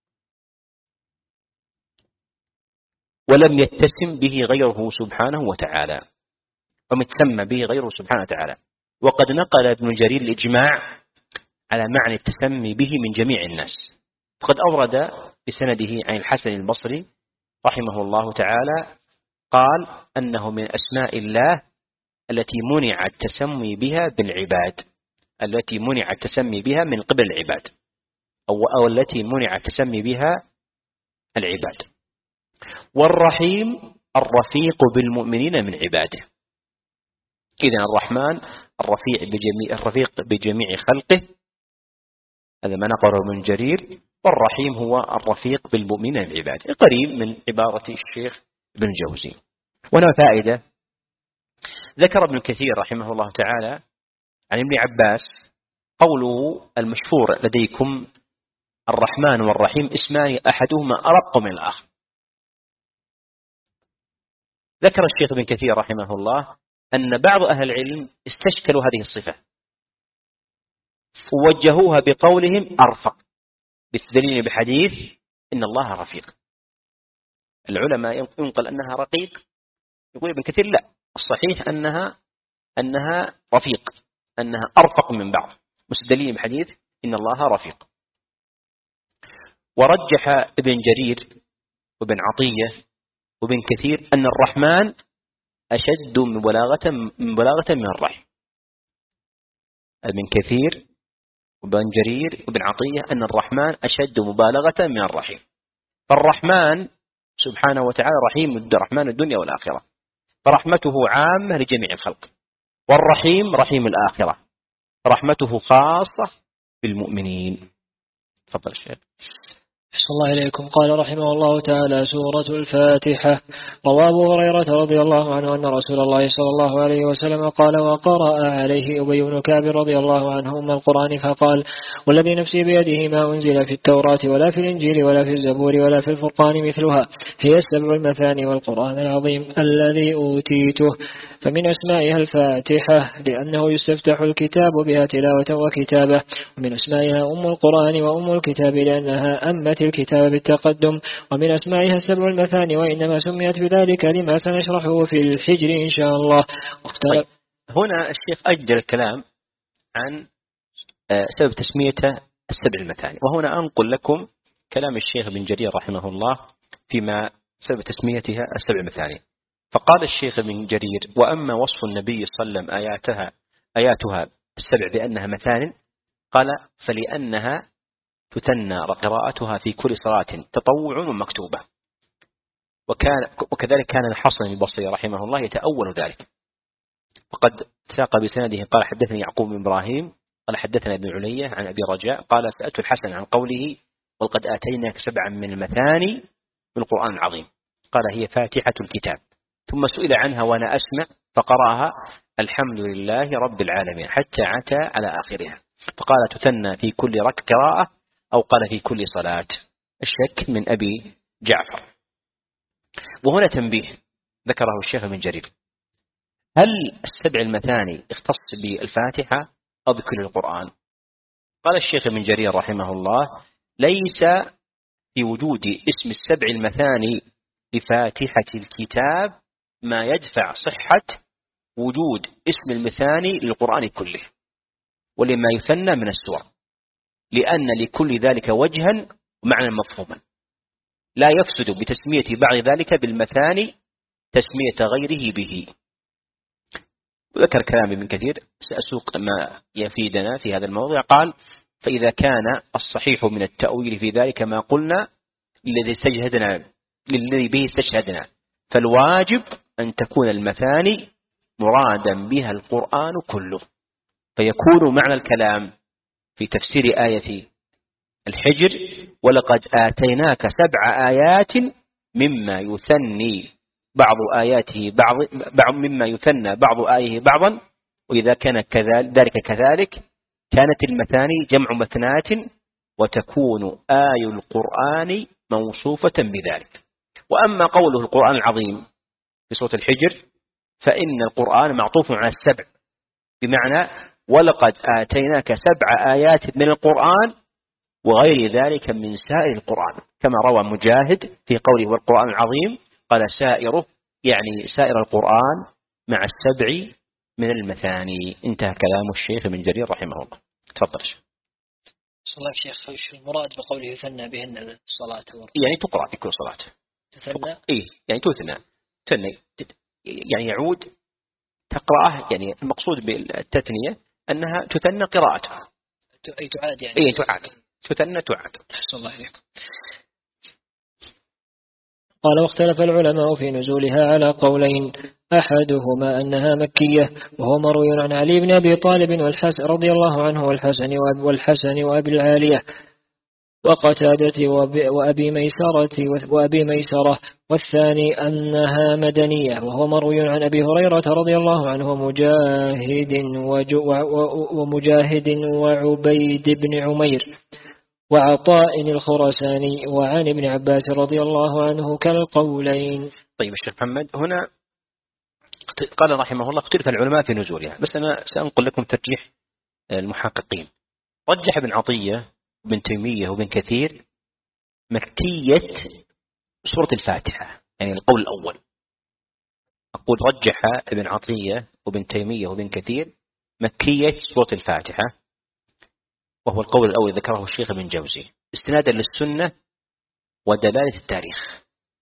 ولم يتسم به غيره سبحانه وتعالى، ومتسمى به غيره سبحانه وتعالى. وقد نقل ابن جرير الإجماع على معنى التسمي به من جميع الناس، فقد أورد بسنده عن الحسن البصري رحمه الله تعالى قال أنه من أسماء الله التي منع التسمي بها بالعباد، التي منع التسمي بها من قبل العباد، أو, أو التي منع التسمي بها العباد. والرحيم الرفيق بالمؤمنين من عباده. إذن الرحمن الرفيق بجميع, الرفيق بجميع خلقه، هذا ما نقره من جرير. والرحيم هو الرفيق بالمؤمنين من عباده، قريب من عبارة الشيخ ابن الجوزي. وهنا فائدة ذكر ابن كثير رحمه الله تعالى عن ابن عباس قوله المشهور لديكم: الرحمن والرحيم اسمان أحدهما أرق من الآخر. ذكر الشيخ ابن كثير رحمه الله أن بعض أهل العلم استشكلوا هذه الصفة ووجهوها بقولهم أرفق، بالدليل بحديث إن الله رفيق. العلماء ينقل أنها رقيق، يقول ابن كثير لا، الصحيح أنها أنها رفيق، أنها أرفق من بعض، مستدلين بحديث إن الله رفيق. ورجح ابن جرير وابن عطية وابن كثير أن الرحمن أشد مبالغة مبالغة من الرحم. ابن كثير وابن جرير وابن عطية أن الرحمن أشد مبالغة من الرحيم. فالرحمن سبحانه وتعالى رحيم الرحمن الدنيا والآخرة، فرحمته عامة لجميع الخلق. والرحيم رحيم الآخرة، رحمته خاصة بالمؤمنين. تفضل الشيخ. أحسن الله إليكم. قال رحمه الله تعالى: سورة الفاتحة. روى أبو هريرة رضي الله عنه أن رسول الله صلى الله عليه وسلم قال: وقرأ عليه أبي بن كعب رضي الله عنه من القرآن فقال: والذي نفسي بيده ما أنزل في التوراة ولا في الإنجيل ولا في الزبور ولا في الفرقان مثلها، هي السبع المثاني والقرآن العظيم الذي أوتيته. فمن أسمائها الفاتحة لأنه يستفتح الكتاب بها تلاوة وكتابة. ومن أسمائها أم القرآن وأم الكتاب لأنها أمت الكتاب بالتقدم. ومن أسمائها السبع المثاني، وإنما سميت بذلك لما سنشرحه في الحجر إن شاء الله. طيب. هنا الشيخ أجل الكلام عن سبب تسميته السبع المثاني، وهنا أنقل لكم كلام الشيخ بن جرير رحمه الله فيما سبب تسميتها السبع المثاني. فقال الشيخ ابن جرير: وأما وصف النبي صلى الله عليه وسلم آياتها آياتها السبع بأنها مثان، قال: فلأنها تثنى قراءتها في كل صلاة تطوع ومكتوبة. وكان وكذلك كان الحسن البصري رحمه الله يتأول ذلك، وقد ساق بسنده قال: حدثني يعقوب بن إبراهيم قال: حدثنا ابن علية عن أبي رجاء قال: سألت الحسن عن قوله: وقد آتيناك سبعا من المثاني من القرآن العظيم، قال: هي فاتحة الكتاب. ثم سئل عنها وأنا أسمع فقرأها: الحمد لله رب العالمين حتى عتى على آخرها، فقال: تثنى في كل رك قراءة، أو قال في كل صلاة. الشك من أبي جعفر. وهنا تنبيه ذكره الشيخ ابن جرير: هل السبع المثاني اختص بالفاتحة أو بكل القرآن؟ قال الشيخ ابن جرير رحمه الله: ليس في وجود اسم السبع المثاني لفاتحة الكتاب ما يدفع صحة وجود اسم المثاني للقرآن كله ولما يثنى من السور، لأن لكل ذلك وجها ومعنى مفهوما لا يفسد بتسمية بعض ذلك بالمثاني تسمية غيره به. وذكر كلام ابن كثير، سأسوق ما يفيدنا في هذا الموضوع. قال: فإذا كان الصحيح من التأويل في ذلك ما قلنا الذي استجهدنا للذي به استشهدنا، فالواجب أن تكون المثاني مرادا بها القرآن كله، فيكون معنى الكلام في تفسير آية الحجر: ولقد آتيناك سبع آيات مما يثني بعض آياته بعض, بعض مما يثنى بعض آيه بعضا، وإذا كان ذلك كذلك كانت المثاني جمع مثنات، وتكون آي القرآن موصوفة بذلك. وأما قوله القرآن العظيم في سورة الحجر فإن القرآن معطوف على السبع، بمعنى ولقد آتيناك سبع آيات من القرآن وغير ذلك من سائر القرآن، كما روى مجاهد في قوله والقرآن العظيم قال: سائره يعني سائر القرآن مع السبع من المثاني. انتهى كلام الشيخ ابن جرير رحمه الله. تفضل. صلى الله شيخ، ايش المراد بقوله يثنى بهن الصلاة؟ يعني تقرأ في كل صلاة. تثنى؟ إيه يعني تثنى تثني يعني يعود تقرأه، يعني المقصود بالتثنية أنها تثنى قراءتها، أي تعاد يعني. إيه تعاد، تثنى تعاد. أحسن الله إليكم. قال: واختلف العلماء في نزولها على قولين، أحدهما أنها مكية، وهو مروي عن علي بن أبي طالب والحسن رضي الله عنه والحسن والحسن وأبي العالية وقتادة وأبي ميسرة وأبي ميسرة، والثاني أنها مدنية، وهو مروي عن أبي هريرة رضي الله عنه ومجاهد ومجاهد وعبيد بن عمير وعطاء الخرساني وعن ابن عباس رضي الله عنه كالقولين. طيب الشيخ محمد هنا قال رحمه الله: اختلف العلماء في نزولها، بس أنا سأنقل لكم ترجيح المحققين. رجح ابن عطية وابن تيمية وابن كثير مكية سورة الفاتحة، يعني القول الأول. أقول رجح ابن عطية وابن تيمية وابن كثير مكية سورة الفاتحة، وهو القول الأول ذكره الشيخ ابن جوزي استنادا للسنة ودلالة التاريخ.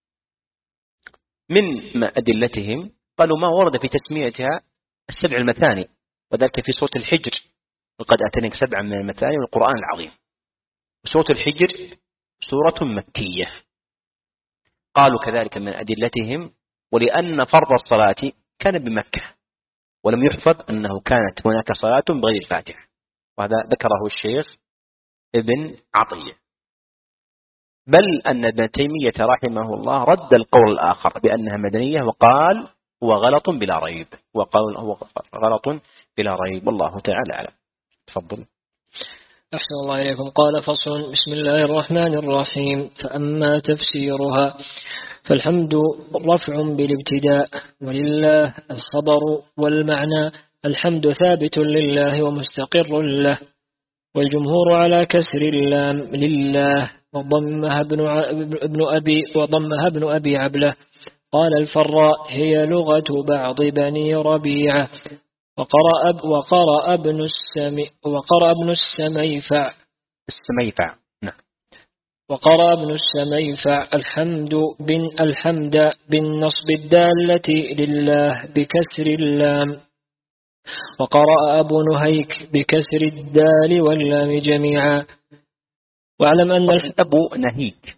من أدلتهم قالوا ما ورد في تسميتها السبع المثاني، وذلك في سورة الحجر: وقد آتيناك سبعا من المثاني والقرآن العظيم. سورة الحجر سورة مكية. قالوا كذلك من أدلتهم: ولأن فرض الصلاة كان بمكة، ولم يحفظ أنه كانت هناك صلاة بغير الفاتحة، وهذا ذكره الشيخ ابن عطية. بل أن ابن تيمية رحمه الله رد القول الآخر بأنها مدنية، وقال هو غلط بلا ريب، وقال هو غلط بلا ريب، والله تعالى أعلم. تفضل. أحسن الله إليكم. قال: فصل. بسم الله الرحمن الرحيم. فأما تفسيرها فالحمد رفع بالابتداء، ولله الخبر والمعنى. الحمد ثابت لله ومستقر له، والجمهور على كسر اللام لله، وضمها ابن ابن أبي وضمها ابن أبي عبله. قال الفراء: هي لغة بعض بني ربيعة. وقرأ أب وقرأ ابن السمي وقرأ ابن السميفع السميفع نعم وقرأ ابن السميفع الحمد بن الحمد بالنصب الدالة لله بكسر اللام. وقرأ أبو نهيك بكسر الدال واللام جميعا. واعلم أن أبو نهيك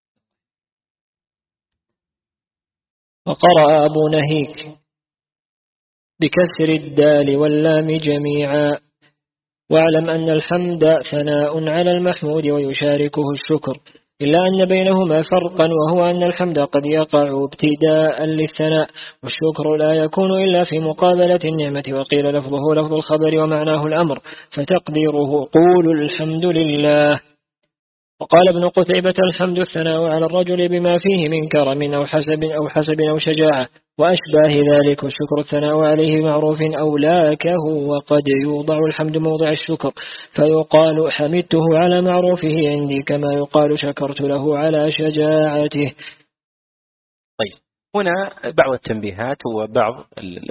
وقرأ أبو نهيك بكسر الدال واللام جميعا. واعلم أن الحمد ثناء على المحمود ويشاركه الشكر، إلا أن بينهما فرقا، وهو أن الحمد قد يقع ابتداء للثناء، والشكر لا يكون إلا في مقابلة النعمة. وقيل لفظه لفظ الخبر ومعناه الأمر، فتقديره قول الحمد لله. وقال ابن قتيبة الحمد الثناء على الرجل بما فيه من كرم أو حسب أو حسب أو شجاعة وأشباه ذلك، والشكر الثناء عليه معروف أولاكه. وقد يوضع الحمد موضع الشكر، فيقال حمدته على معروفه عندي، كما يقال شكرت له على شجاعته. طيب، هنا بعض التنبيهات وبعض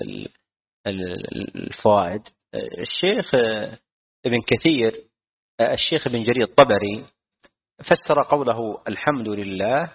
الفوائد. الشيخ ابن كثير الشيخ ابن جرير الطبري فسر قوله الحمد لله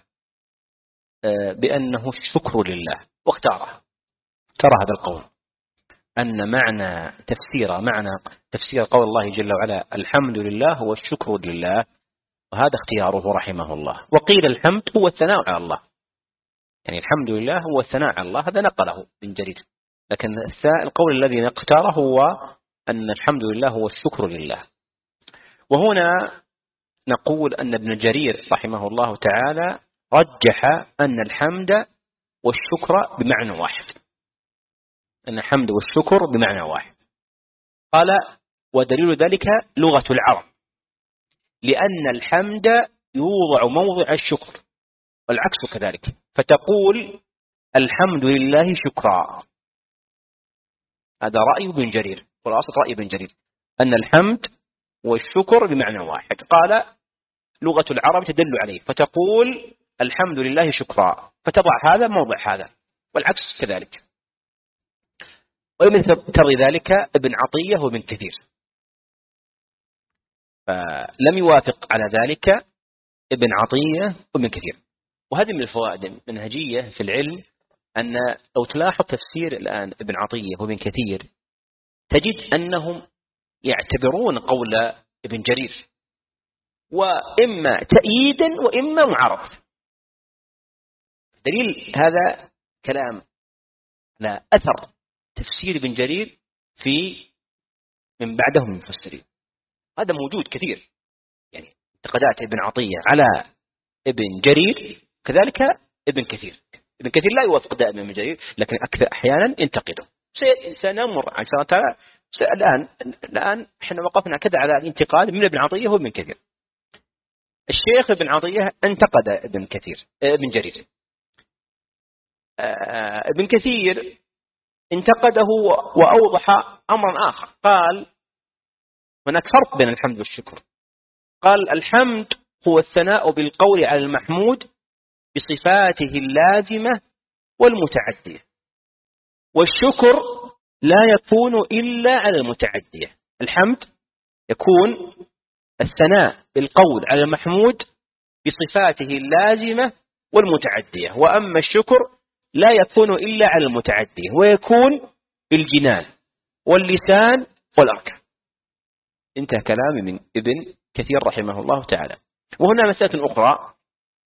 بأنه الشكر لله، واختاره ترى هذا القول أن معنى تفسير معنى تفسير قول الله جل وعلا الحمد لله هو الشكر لله، وهذا اختياره رحمه الله. وقيل الحمد هو الثناء على الله، يعني الحمد لله هو الثناء على الله، هذا نقله ابن جرير، لكن القول الذي اختاره هو أن الحمد لله هو الشكر لله. وهنا نقول أن ابن جرير رحمه الله تعالى رجح أن الحمد والشكر بمعنى واحد، أن الحمد والشكر بمعنى واحد. قال ودليل ذلك لغة العرب، لأن الحمد يوضع موضع الشكر والعكس كذلك، فتقول الحمد لله شكرا. هذا رأي ابن جرير، خلاصة رأي ابن جرير أن الحمد والشكر بمعنى واحد. قال لغة العرب تدل عليه، فتقول الحمد لله شكرا، فتضع هذا موضع هذا، والعكس كذلك. ومن تري ذلك ابن عطية وابن كثير، فلم يوافق على ذلك ابن عطية وابن كثير. وهذه من الفوائد المنهجية في العلم، أن لو تلاحظ تفسير الآن ابن عطية وابن كثير تجد أنهم يعتبرون قول ابن جرير وإما تأييدا وإما معارضة. دليل هذا كلام لا أثر تفسير ابن جرير في من بعدهم من المفسرين، هذا موجود كثير، يعني انتقادات ابن عطية على ابن جرير كذلك ابن كثير. ابن كثير لا يوافق دائما ابن جرير، لكن أكثر أحيانا ينتقده. سنمر عن سنة الآن الآن احنا وقفنا كذا على الانتقاد من ابن عطية وابن كثير. الشيخ ابن عطية انتقد ابن كثير ابن جرير، ابن كثير انتقده وأوضح أمرا آخر، قال هناك فرق بين الحمد والشكر. قال الحمد هو الثناء بالقول على المحمود بصفاته اللازمة والمتعدية، والشكر لا يكون إلا على المتعدية. الحمد يكون الثناء بالقول على المحمود بصفاته اللازمة والمتعدية، وأما الشكر لا يكون إلا على المتعدية، ويكون بالجنان واللسان والأركان. انتهى كلامي من ابن كثير رحمه الله تعالى. وهنا مسألة أخرى،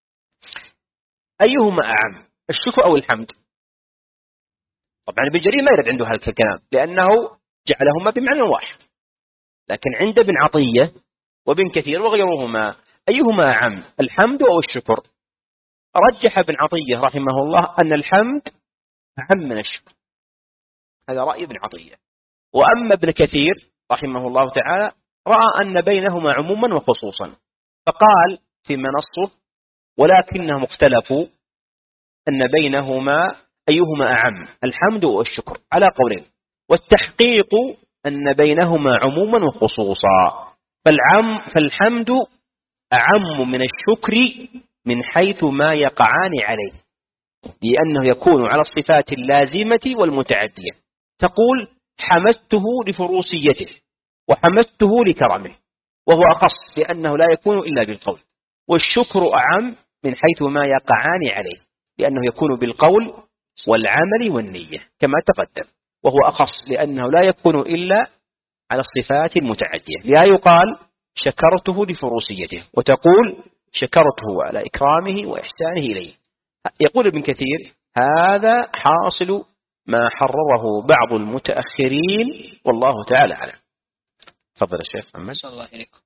أيهما أعم الشكر أو الحمد؟ طبعا ابن جرير ما يرد عنده هذا الكلام لأنه جعلهما بمعنى واحد، لكن عند ابن عطية وابن كثير وغيرهما أيهما أعم الحمد أو الشكر؟ رجح ابن عطية رحمه الله أن الحمد أعم من الشكر، هذا رأي ابن عطية. وأما ابن كثير رحمه الله تعالى رأى أن بينهما عموما وخصوصا، فقال في منصه ولكنهم اختلفوا أن بينهما أيهما أعم الحمد والشكر على قولين، والتحقيق أن بينهما عموما وخصوصا، فالعم فالحمد أعم من الشكر من حيث ما يقعان عليه، لأنه يكون على الصفات اللازمة والمتعدية. تقول حمدته لفروسيته وحمدته لكرمه، وهو أخص لأنه لا يكون إلا بالقول، والشكر أعم من حيث ما يقعان عليه، لأنه يكون بالقول والعمل والنية كما تقدم، وهو أخص لأنه لا يكون إلا على الصفات المتعدية. لا يقال شكرته لفروسيته وتقول شكرته على إكرامه وإحسانه إليه. يقول ابن كثير هذا حاصل ما حرره بعض المتأخرين والله تعالى أعلم. تفضل الشيخ محمد. الله عليكم.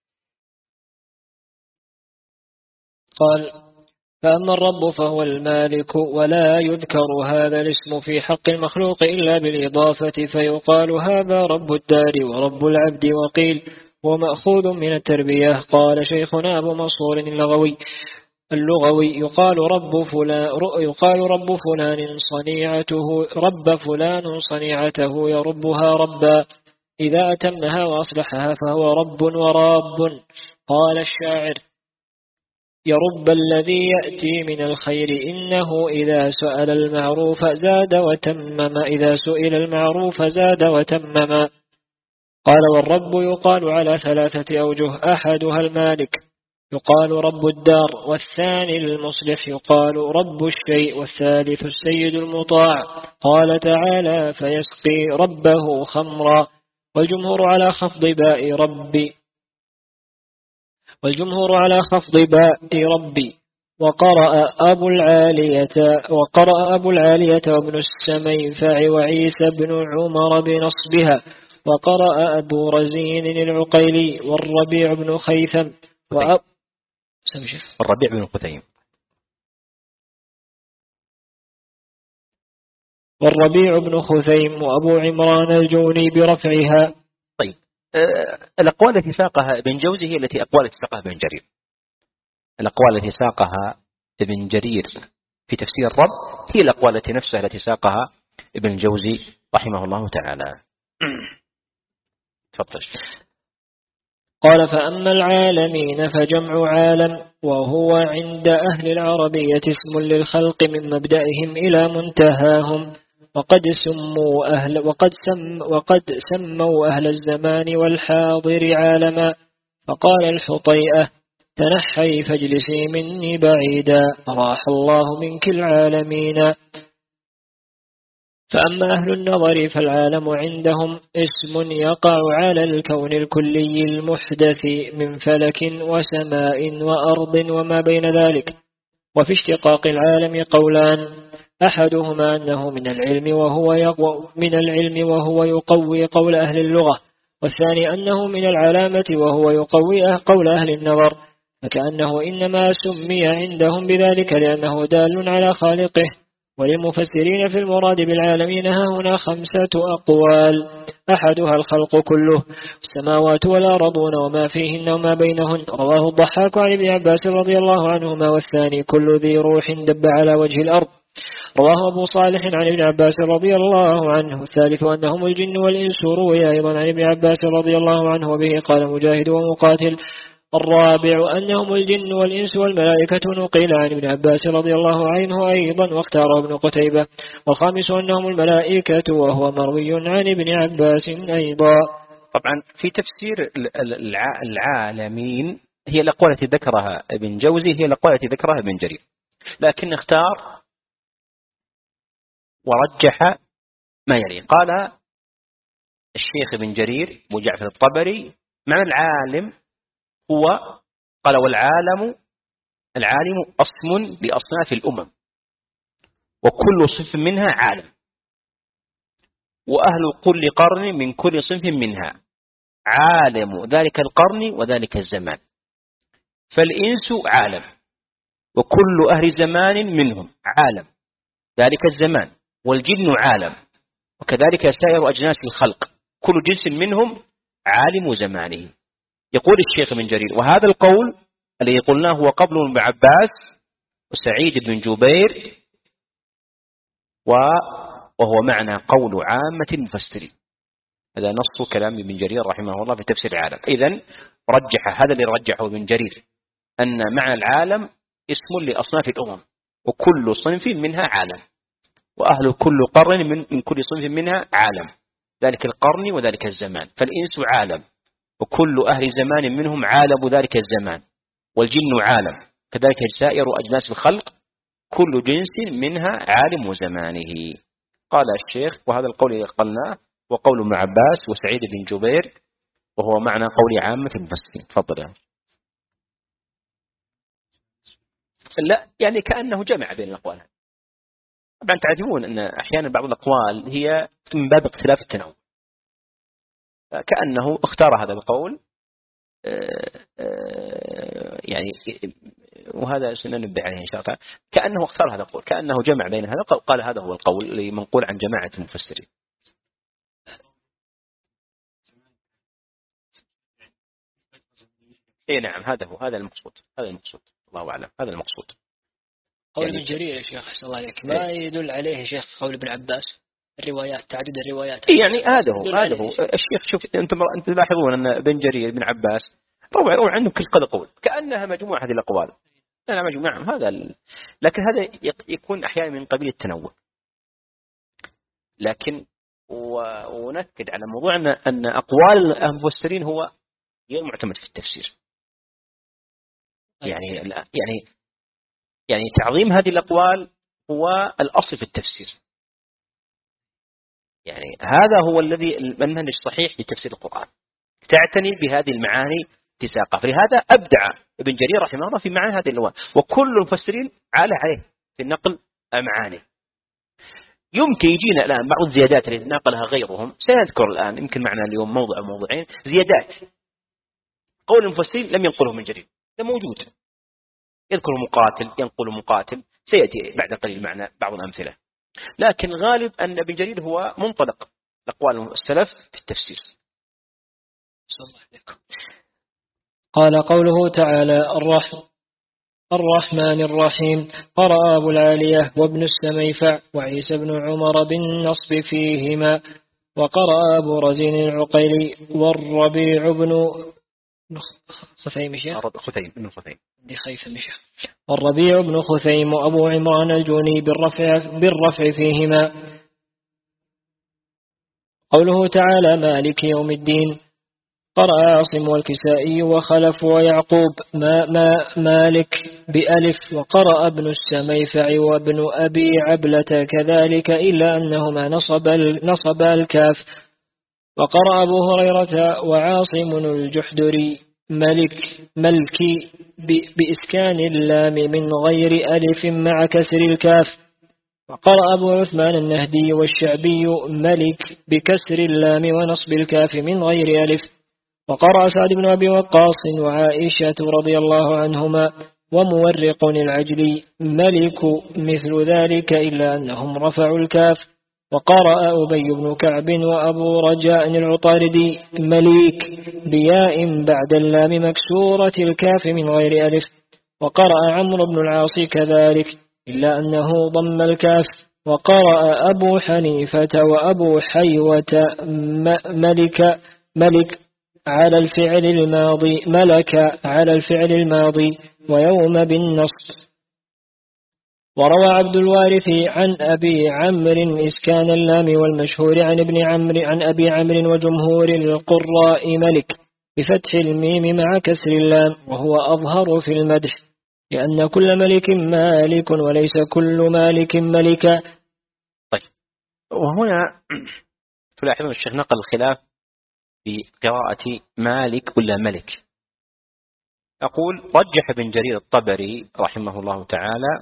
قال فأما الرب فهو المالك، ولا يذكر هذا الاسم في حق المخلوق إلا بالإضافة، فيقال هذا رب الدار ورب العبد، وقيل ومأخوذ من التربية. قال شيخنا أبو منصور اللغوي اللغوي يقال رب فلان يقال رب فلان صنيعته رب فلان صنيعته يربها ربا، إذا أتمها وأصلحها فهو رب وراب. قال الشاعر يرب الذي يأتي من الخير إنه إذا سأل المعروف زاد وتمم إذا سئل المعروف زاد وتمم. قال والرب يقال على ثلاثة أوجه، أحدها المالك يقال رب الدار، والثاني المصلح يقال رب الشيء، والثالث السيد المطاع. قال تعالى فيسقي ربه خمرا، والجمهور على خفض باء ربي والجمهور على خفض باء ربي وقرأ أبو العالية وقرأ أبو العالية وابن السميفع وعيسى بن عمر بنصبها، وقرأ أبو رزين العقيلي والربيع بن خيثم وأب الربيع بن خثيم والربيع بن خثيم وأبو عمران الجوني برفعها. طيب أه الأقوال التي ساقها ابن جوزي هي التي أقوال التي ساقها ابن جرير. الأقوال التي ساقها ابن جرير في تفسير الرب هي الأقوال التي نفسها التي ساقها ابن جوزي رحمه الله تعالى. تفضل. قال فأما العالمين فجمع عالم، وهو عند أهل العربية اسم للخلق من مبدئهم إلى منتهاهم، وقد سموا أهل وقد سم وقد سموا أهل الزمان والحاضر عالما. فقال الحطيئة تنحي فاجلسي مني بعيدا، راح الله منك العالمين. فأما أهل النظر فالعالم عندهم اسم يقع على الكون الكلي المحدث من فلك وسماء وأرض وما بين ذلك. وفي اشتقاق العالم قولان، أحدهما أنه من العلم وهو يقوى من العلم وهو يقوي قول أهل اللغة، والثاني أنه من العلامة وهو يقوي قول أهل النظر، فكأنه إنما سمي عندهم بذلك لأنه دال على خالقه. وللمفسرين في المراد بالعالمين ها هنا خمسة أقوال، أحدها الخلق كله، السماوات والأرضون وما فيهن وما بينهن، رواه الضحاك عن ابن عباس رضي الله عنهما، والثاني كل ذي روح دب على وجه الأرض، رواه أبو صالح عن ابن عباس رضي الله عنه، الثالث أنهم الجن والإنس، روي أيضا عن ابن عباس رضي الله عنه وبه قال مجاهد ومقاتل، الرابع أنهم الجن والإنس والملائكة، نقيل عن ابن عباس رضي الله عنه أيضا واختاره ابن قتيبة، والخامس أنهم الملائكة وهو مروي عن ابن عباس أيضا. طبعا في تفسير العالمين هي الأقوال التي ذكرها ابن جوزي هي الأقوال التي ذكرها ابن جرير، لكن اختار ورجح ما يلي. قال الشيخ ابن جرير أبو جعفر الطبري معنى العالم هو قال والعالم العالم أصم لأصناف الأمم، وكل صنف منها عالم، وأهل كل قرن من كل صنف منها عالم ذلك القرن وذلك الزمان. فالإنس عالم، وكل أهل زمان منهم عالم ذلك الزمان، والجن عالم، وكذلك سائر أجناس الخلق كل جنس منهم عالم زمانه. يقول الشيخ ابن جرير وهذا القول الذي قلناه هو قبل ابن عباس وسعيد بن جبير، وهو معنى قول عامة المفسرين. هذا نص كلام ابن جرير رحمه الله في تفسير العالم. إذن رجح هذا اللي رجحه ابن جرير أن معنى العالم اسم لأصناف الأمم، وكل صنف منها عالم، وأهل كل قرن من, من كل صنف منها عالم ذلك القرن وذلك الزمان. فالإنس عالم، وكل أهل زمان منهم عالم ذلك الزمان، والجن عالم، كذلك سائر أجناس الخلق كل جنس منها عالم وزمانه. قال الشيخ: وهذا القول الذي قلناه وقول ابن عباس وسعيد بن جبير، وهو معنى قول عامة المفسرين. تفضل. لا يعني كأنه جمع بين الأقوال. طبعا تعرفون أن أحيانا بعض الأقوال هي من باب اختلاف التنوع، كأنه اختار هذا القول يعني، وهذا سننبه عليه إن شاء الله، كأنه اختار هذا القول، كأنه جمع بين هذا قال هذا هو القول اللي منقول عن جماعة المفسرين. اي نعم، هذا هو، هذا المقصود، هذا المقصود، الله أعلم، هذا المقصود. قول ابن جرير يا شيخ أحسن الله عليك ما يدل عليه يا شيخ قول ابن عباس الروايات، تعدد الروايات. يعني هذا هو، هذا هو الشيخ. شوف انتم انتم تلاحظون ان ابن جرير بن عباس روى روى عنده كل قد قول، كأنها مجموعة هذه الأقوال. أنا مجموعة هذا ال... لكن هذا يكون أحيانا من قبيل التنوع. لكن و... ونكد على موضوع أن أن أقوال المفسرين هو غير معتمد في التفسير. يعني يعني يعني تعظيم هذه الأقوال هو الأصل في التفسير. يعني هذا هو الذي المنهج الصحيح لتفسير القرآن، تعتني بهذه المعاني اتساقا. فلهذا أبدع ابن جرير رحمه الله في معاني هذه اللغات، وكل المفسرين عال عليه في نقل معاني. يمكن يجينا الآن بعض الزيادات التي نقلها غيرهم، سنذكر الآن يمكن معنا اليوم موضع أو موضعين زيادات قول المفسرين لم ينقله من جرير، ده موجود. يذكر مقاتل، ينقل مقاتل، سيأتي بعد قليل معنا بعض الأمثلة. لكن غالب أن ابن جرير هو منطلق أقوال السلف في التفسير. صلى الله عليكم. قال قوله تعالى الرحم الرحمن الرحيم. قرأ أبو العالية وابن السميفع وعيسى بن عمر بالنصب فيهما، وقرأ أبو رزين العقيلي والربيع بن خثيم خثيم بن خثيم دي خيفة مشى والربيع بن خثيم وأبو عمران الجوني بالرفع بالرفع فيهما. قوله تعالى مالك يوم الدين. قرأ عاصم والكسائي وخلف ويعقوب ما ما مالك بألف، وقرأ ابن السميفع وابن أبي عبلة كذلك إلا أنهما نصب نصب الكاف. وقرأ أبو هريرة وعاصم الجحدري ملك ملكي بإسكان اللام من غير ألف مع كسر الكاف. وقرأ أبو عثمان النهدي والشعبي ملك بكسر اللام ونصب الكاف من غير ألف. وقرأ سعد بن أبي وقاص وعائشة رضي الله عنهما ومورق العجلي ملك مثل ذلك إلا أنهم رفعوا الكاف. وقرأ أبي بن كعب وأبو رجاء العطاردي مليك بياء بعد اللام مكسورة الكاف من غير ألف. وقرأ عمرو بن العاص كذلك إلا أنه ضم الكاف. وقرأ أبو حنيفة وأبو حيوة ملك ملك على الفعل الماضي ملك على الفعل الماضي ويوم بالنصب. وروى عبد الوارث عن أبي عمرو إسكان اللام والمشهور عن ابن عمرو عن أبي عمرو وجمهور القراء ملك بفتح الميم مع كسر اللام، وهو أظهر في المدح لأن كل ملك مالك وليس كل مالك ملكا. طيب، وهنا تلاحظون الشيخ نقل الخلاف بقراءة مالك ولا ملك. أقول رجح ابن جرير الطبري رحمه الله تعالى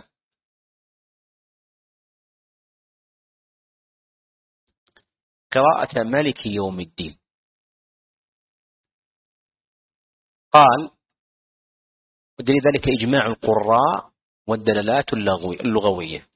قراءة ملك يوم الدين. قال ودليل ذلك إجماع القراء والدلالات اللغوية.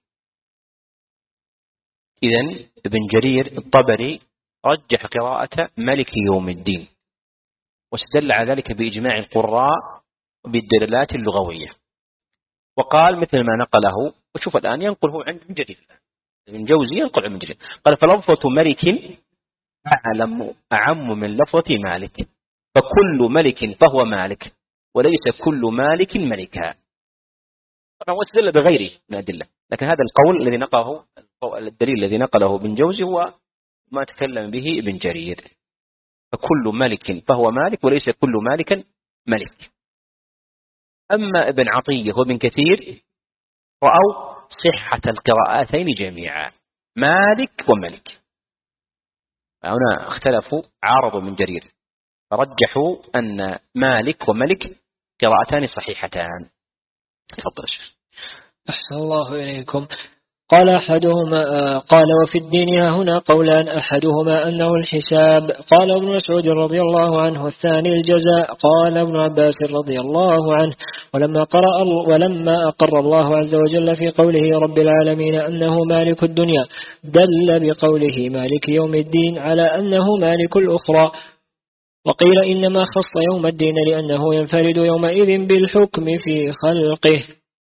إذن ابن جرير الطبري رجح قراءة ملك يوم الدين، واستدل على ذلك بإجماع القراء بالدلالات اللغوية. وقال مثل ما نقله، وشوف الآن ينقله عند ابن جرير، ابن جوزي ينقل عن ابن جرير، قال فلفظة ملك أعلم أعم من لفظة مالك، فكل ملك فهو مالك وليس كل مالك ملكا. طبعا واستدل بغيره من الأدلة، لكن هذا القول الذي نقله الدليل الذي نقله ابن جوزي هو ما تكلم به ابن جرير، فكل ملك فهو مالك وليس كل مالك ملك. أما ابن عطية وابن كثير رأوا صحة القراءتين جميعا، مالك وملك. هنا اختلفوا، عارضوا من جرير، فرجحوا أن مالك وملك قراءتان صحيحتان. تفضل شيخ. أحسن الله إليكم. قال أحدهما قال وفي الدين هنا قولان، أحدهما أنه الحساب، قال ابن مسعود رضي الله عنه، والثاني الجزاء، قال ابن عباس رضي الله عنه. ولما قرأ ولما أقر الله عز وجل في قوله رب العالمين أنه مالك الدنيا، دل بقوله مالك يوم الدين على أنه مالك الأخرى. وقيل إنما خص يوم الدين لأنه ينفرد يومئذ بالحكم في خلقه.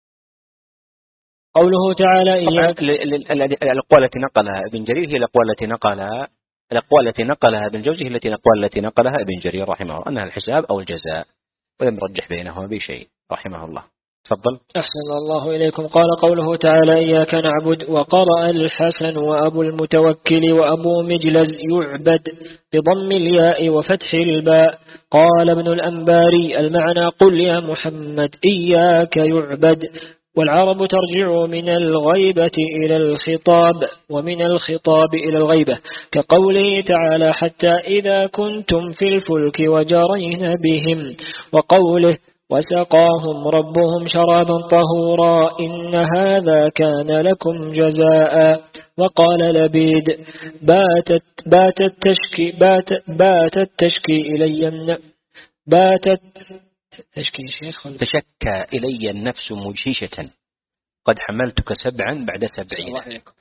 قوله تعالى إياك. الأقوال التي نقلها ابن جرير هي الأقوال التي نقلها الأقوال التي نقلها ابن جوزي، التي الأقوال التي نقلها ابن جرير رحمه الله أنها الحساب أو الجزاء، ولم يرجح بينهما بشيء رحمه الله. تفضل. أحسن الله إليكم. قال قوله تعالى إياك نعبد، وقرأ الحسن وأبو المتوكل وأبو مجلز يعبد بضم الياء وفتح الباء. قال ابن الأنباري المعنى قل يا محمد إياك يعبد. والعرب ترجع من الغيبة إلى الخطاب، ومن الخطاب إلى الغيبة، كقوله تعالى حتى إذا كنتم في الفلك وجرين بهم، وقوله وسقاهم ربهم شرابا طهورا إن هذا كان لكم جزاء. وقال لبيد باتت باتت تشكي بات باتت تشكي إلي باتت تشكي شيخ تشكى إلي النفس مجهشة قد حملتك سبعا بعد سبعين.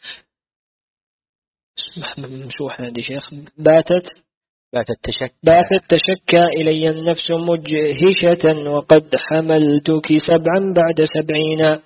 ممسوح عندي شيخ. باتت باتت تشكى باتت تشكى إلي النفس مجهشة وقد حملتك سبعا بعد سبعين.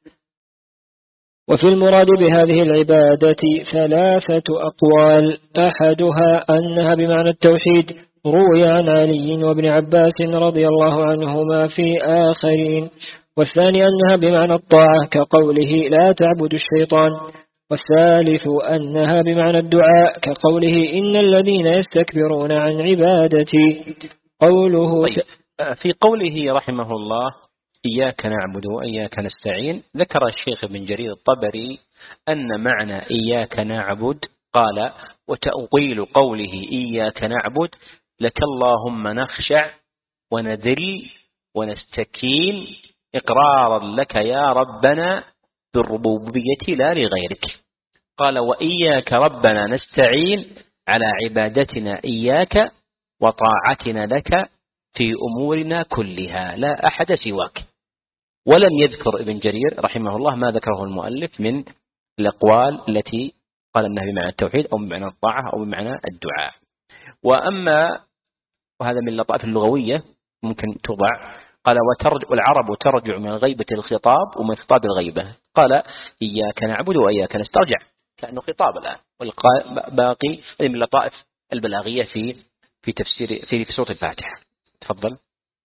وفي المراد بهذه العبادة ثلاثة أقوال، أحدها أنها بمعنى التوحيد، روي عن علي وابن عباس رضي الله عنهما في آخرين. والثاني أنها بمعنى الطاعة، كقوله لا تعبد الشيطان. والثالث أنها بمعنى الدعاء، كقوله إن الذين يستكبرون عن عبادتي. قوله طيب. في قوله رحمه الله إياك نعبد وإياك نستعين، ذكر الشيخ ابن جرير الطبري أن معنى إياك نعبد قال وتأويل قوله إياك نعبد لك اللهم نخشع ونذل ونستكين إقرارا لك يا ربنا بالربوبية لا لغيرك. قال وإياك ربنا نستعين على عبادتنا إياك وطاعتنا لك في أمورنا كلها لا أحد سواك. ولم يذكر ابن جرير رحمه الله ما ذكره المؤلف من الأقوال التي قال أنها بمعنى التوحيد أو بمعنى الطاعة أو بمعنى الدعاء. وأما وهذا من اللطائف اللغوية ممكن توضع، قال وترجع والعرب ترجع من غيبة الخطاب ومن خطاب الغيبة. قال إياك نعبد وإياك نسترجع كأنه خطاب الآن، والباقي من اللطائف البلاغية في في تفسير في في سورة الفاتحة. تفضل.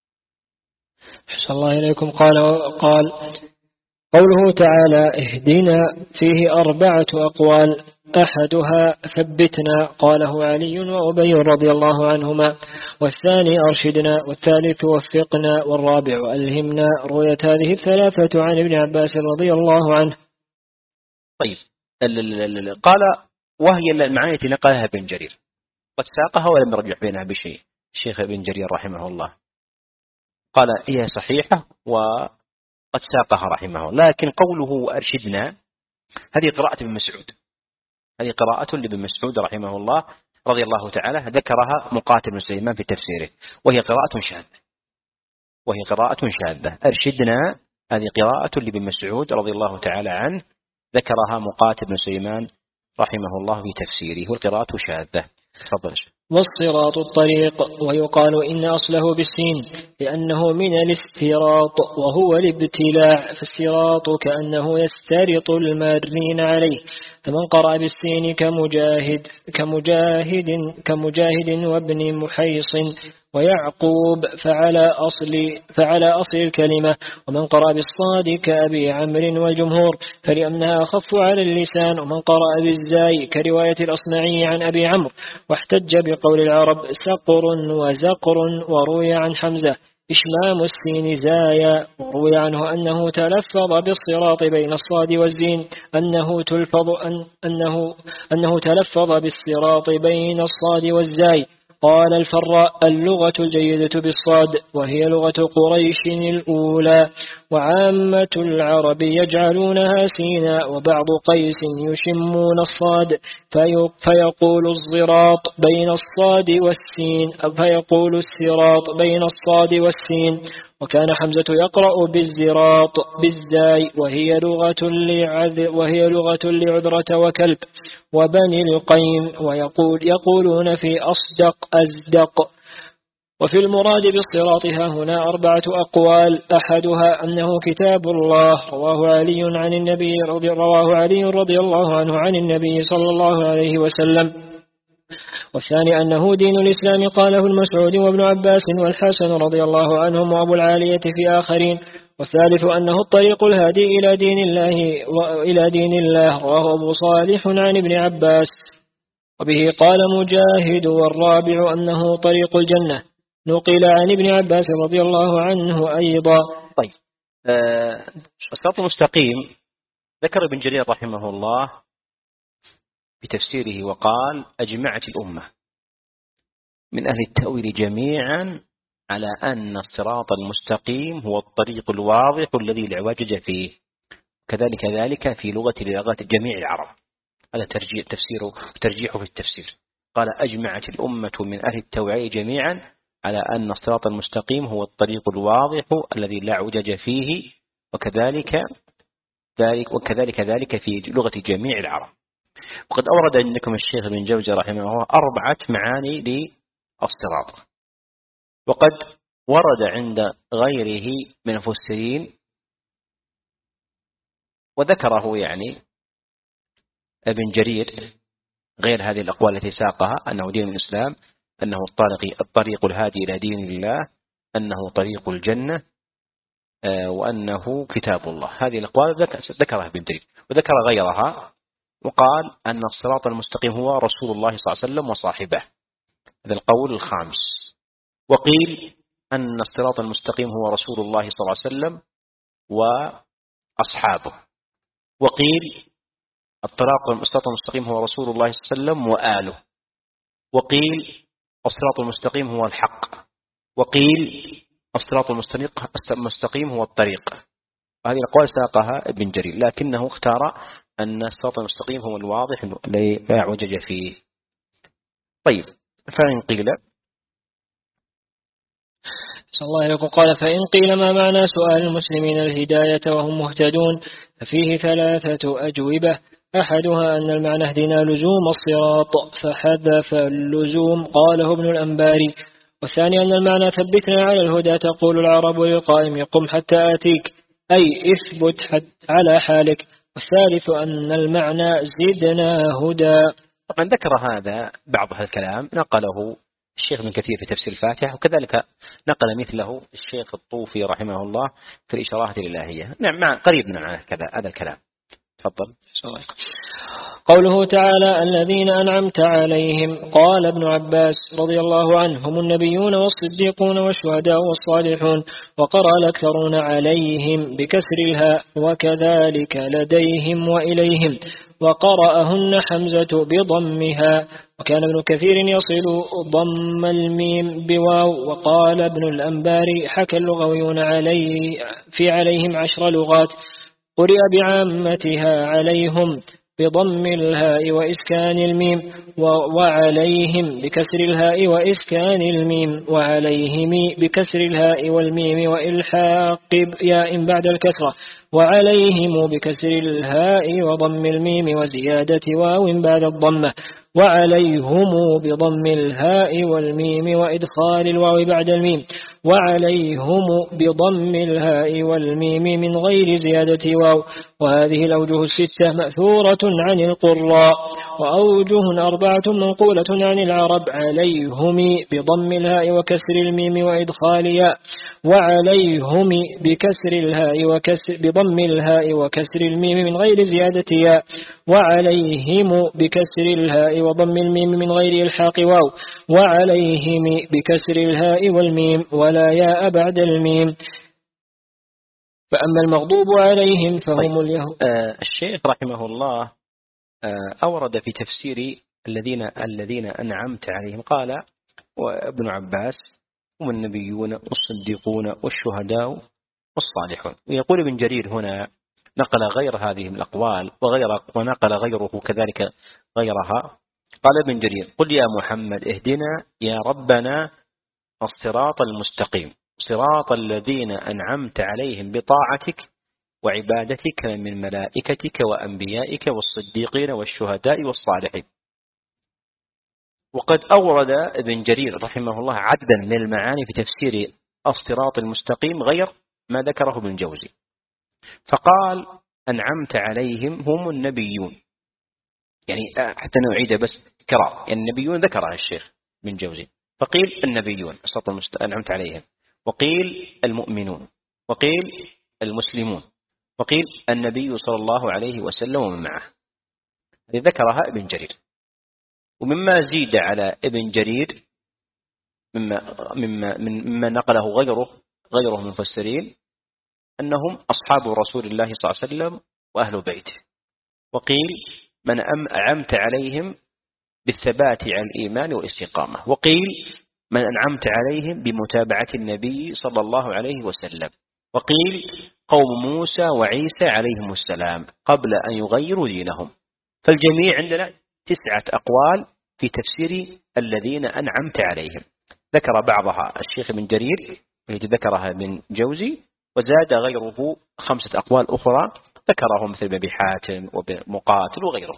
حسن الله إليكم. قال قال قوله تعالى اهدنا فيه أربعة أقوال، أحدها ثبتنا قاله علي وأبي رضي الله عنهما، والثاني أرشدنا، والثالث وفقنا، والرابع ألهمنا. رويت هذه الثلاثة عن ابن عباس رضي الله عنه. طيب قال وهي المعاني التي نقلها ابن جرير قد ساقها ولم يرجح بينها بشيء. الشيخ ابن جرير رحمه الله قال هي صحيحة وقد ساقها رحمه الله، لكن قوله أرشدنا هذه قراءة ابن مسعود، هذه قراءة لابن مسعود رحمه الله رضي الله تعالى، ذكرها مقاتل بن سليمان في تفسيره، وهي قراءة شاذة وهي قراءة شاذة. أرشدنا هذه قراءة لابن مسعود رضي الله تعالى عنه، ذكرها مقاتل بن سليمان رحمه الله في تفسيره، والقراءة شاذة. تفضل. والصراط الطريق، ويقال إن أصله بالسين لأنه من الاستراط وهو الابتلاع، فالصراط كأنه يسترط المارين عليه، فمن قرأ بالسين كمجاهد كمجاهد كمجاهد وابن محيص ويعقوب فعلى أصل فعلى أصل الكلمة، ومن قرأ بالصاد كأبي عمرو والجمهور فلأنها أخف على اللسان، ومن قرأ بالزاي كرواية الأصمعي عن أبي عمرو، واحتج بقول العرب سقر وزقر، وروي عن حمزة إشمام السين زايا. وروي عنه أنه تلفظ بالصراط بين الصاد والزين أنه تلفظ أن أنه أنه تلفظ بالصراط بين الصاد والزاي. قال الفراء اللغة الجيدة بالصاد وهي لغة قريش الأولى، وعامة العرب يجعلونها سينا، وبعض قيس يشمون الصاد فيقول الصراط بين الصاد والسين فيقول الصراط بين الصاد والسين. وكان حمزة يقرأ بالزراط بالزاي وهي لغة لعذ وهي لغة لعذرة وكلب وبني القيم، ويقول يقولون في أصدق أزدق. وفي المراد بالصراط ها هنا أربعة أقوال، أحدها أنه كتاب الله رواه علي عن النبي رضي رواه علي رضي الله عنه عن النبي صلى الله عليه وسلم. والثاني أنه دين الإسلام قاله المسعود وابن عباس والحسن رضي الله عنهم وأبو العالية في آخرين. والثالث أنه الطريق الهادي إلى دين الله وإلى دين الله رواه أبو صالح عن ابن عباس وبه قال مجاهد. والرابع أنه طريق الجنة نقل عن ابن عباس رضي الله عنه أيضا. طيب آه الصراط المستقيم ذكر ابن جرير رحمه الله بتفسيره وقال أجمعت الأمة من أهل التأويل جميعا على أن الصراط المستقيم هو الطريق الواضح الذي لا اعوجاج فيه، كذلك ذلك في لغة لغات جميع العرب. هذا ترجيح تفسيره ترجيحه في التفسير. قال أجمعت الأمة من أهل التوعية جميعا على أن الصراط المستقيم هو الطريق الواضح الذي لا اعوجاج فيه، وكذلك ذلك وكذلك ذلك في لغة جميع العرب. وقد أورد عندكم الشيخ ابن جوزي رحمه الله أربعة معاني للصراط، وقد ورد عند غيره من المفسرين وذكره يعني ابن جرير غير هذه الأقوال التي ساقها، أنه دين الإسلام، أنه الطريق, الطريق الهادي إلى دين الله، أنه طريق الجنة، وأنه كتاب الله. هذه الأقوال ذكرها ابن جرير، وذكر غيرها وقال أن الصراط المستقيم هو رسول الله صلى الله عليه وسلم وصاحبه، هذا القول الخامس. وقيل أن الصراط المستقيم هو رسول الله صلى الله عليه وسلم وأصحابه. وقيل الصراط المستقيم هو رسول الله صلى الله عليه وسلم وآله. وقيل الصراط المستقيم هو الحق. وقيل الصراط المستقيم هو الطريق. هذه الأقوال ساقها ابن جرير، لكنه اختار أن الصراط المستقيم هو الواضح الذي لا اعوجاج فيه. طيب فإن قيل الله يقول قال فإن قيل ما معنى سؤال المسلمين الهداية وهم مهتدون، ففيه ثلاثة أجوبة. أحدها أن المعنى اهدنا لزوم الصراط فحذف اللزوم قاله ابن الأنباري. والثاني أن المعنى ثبتنا على الهدى تقول العرب للقائم قم حتى آتيك، أي اثبت على حالك. والثالث أن المعنى زدنا هدى. طبعا ذكر هذا بعض هذا الكلام نقله الشيخ ابن كثير في تفسير الفاتحة، وكذلك نقل مثله الشيخ الطوفي رحمه الله في الإشارات الإلهية. نعم قريب من هذا هذا الكلام. تفضل. قوله تعالى الذين أنعمت عليهم، قال ابن عباس رضي الله عنه هم النبيون والصديقون والشهداء والصالحون، وقرأ الأكثرون عليهم بكسر الهاء وكذلك لديهم وإليهم، وقرأهن حمزة بضمها. وكان ابن كثير يصل ضم الميم بواو. وقال ابن الأنباري حكى اللغويون عليه في عليهم عشر لغات، قرئ بعامتها عليهم بضم الهاء وإسكان الميم، وعليهم بكسر الهاء وإسكان الميم، وعليهم بكسر الهاء والميم وإلحاق ياء بعد الكسرة، وعليهم بكسر الهاء وضم الميم وزيادة واو بعد الضمة، وعليهم بضم الهاء والميم وإدخال الواو بعد الميم، وعليهم بضم الهاء والميم من غير زيادة واو. وهذه الأوجه الستة مأثورة عن القراء، وأوجه أربعة منقولة عن العرب عليهم بضم الهاء وكسر الميم وإدخال ياء، وعليهم بكسر الهاء وكسر بضم الهاء وكسر الميم من غير زيادة ياء، وعليهم بكسر الهاء وضم الميم من غير إلحاق واو، وعليهم بكسر الهاء والميم ولا ياء بعد الميم. فأما المغضوب عليهم فهم طيب. اليهود. آه الشيخ رحمه الله آه أورد في تفسير الذين الذين أنعمت عليهم قال وابن عباس هم النبيون والصديقون والشهداء والصالحون. ويقول ابن جرير هنا نقل غير هذه الأقوال وغير ونقل غيره كذلك غيرها. قال ابن جرير قل يا محمد اهدنا يا ربنا الصراط المستقيم صراط الذين أنعمت عليهم بطاعتك وعبادتك من ملائكتك وأنبيائك والصديقين والشهداء والصالحين. وقد أورد ابن جرير رحمه الله عددا من المعاني في تفسير الصراط المستقيم غير ما ذكره ابن الجوزي، فقال أنعمت عليهم هم النبيون، يعني حتى نعيد بس كرار، يعني النبيون ذكرها الشيخ ابن الجوزي، فقيل النبيون الصراط المستقيم أنعمت عليهم، وقيل المؤمنون، وقيل المسلمون، وقيل النبي صلى الله عليه وسلم ومن معه. ذكرها ابن جرير. ومما زيد على ابن جرير مما, مما, مما نقله غيره غيره من المفسرين أنهم أصحاب رسول الله صلى الله عليه وسلم وأهل بيته. وقيل من أنعمت عليهم بالثبات على الإيمان والاستقامة، وقيل من أنعمت عليهم بمتابعة النبي صلى الله عليه وسلم، وقيل قوم موسى وعيسى عليهم السلام قبل أن يغيروا دينهم. فالجميع عندنا تسعة أقوال في تفسير الذين أنعمت عليهم، ذكر بعضها الشيخ ابن جرير التي ذكرها ابن جوزي، وزاد غيره خمسة أقوال أخرى ذكرهم مثل ابن حاتم ومقاتل وغيره.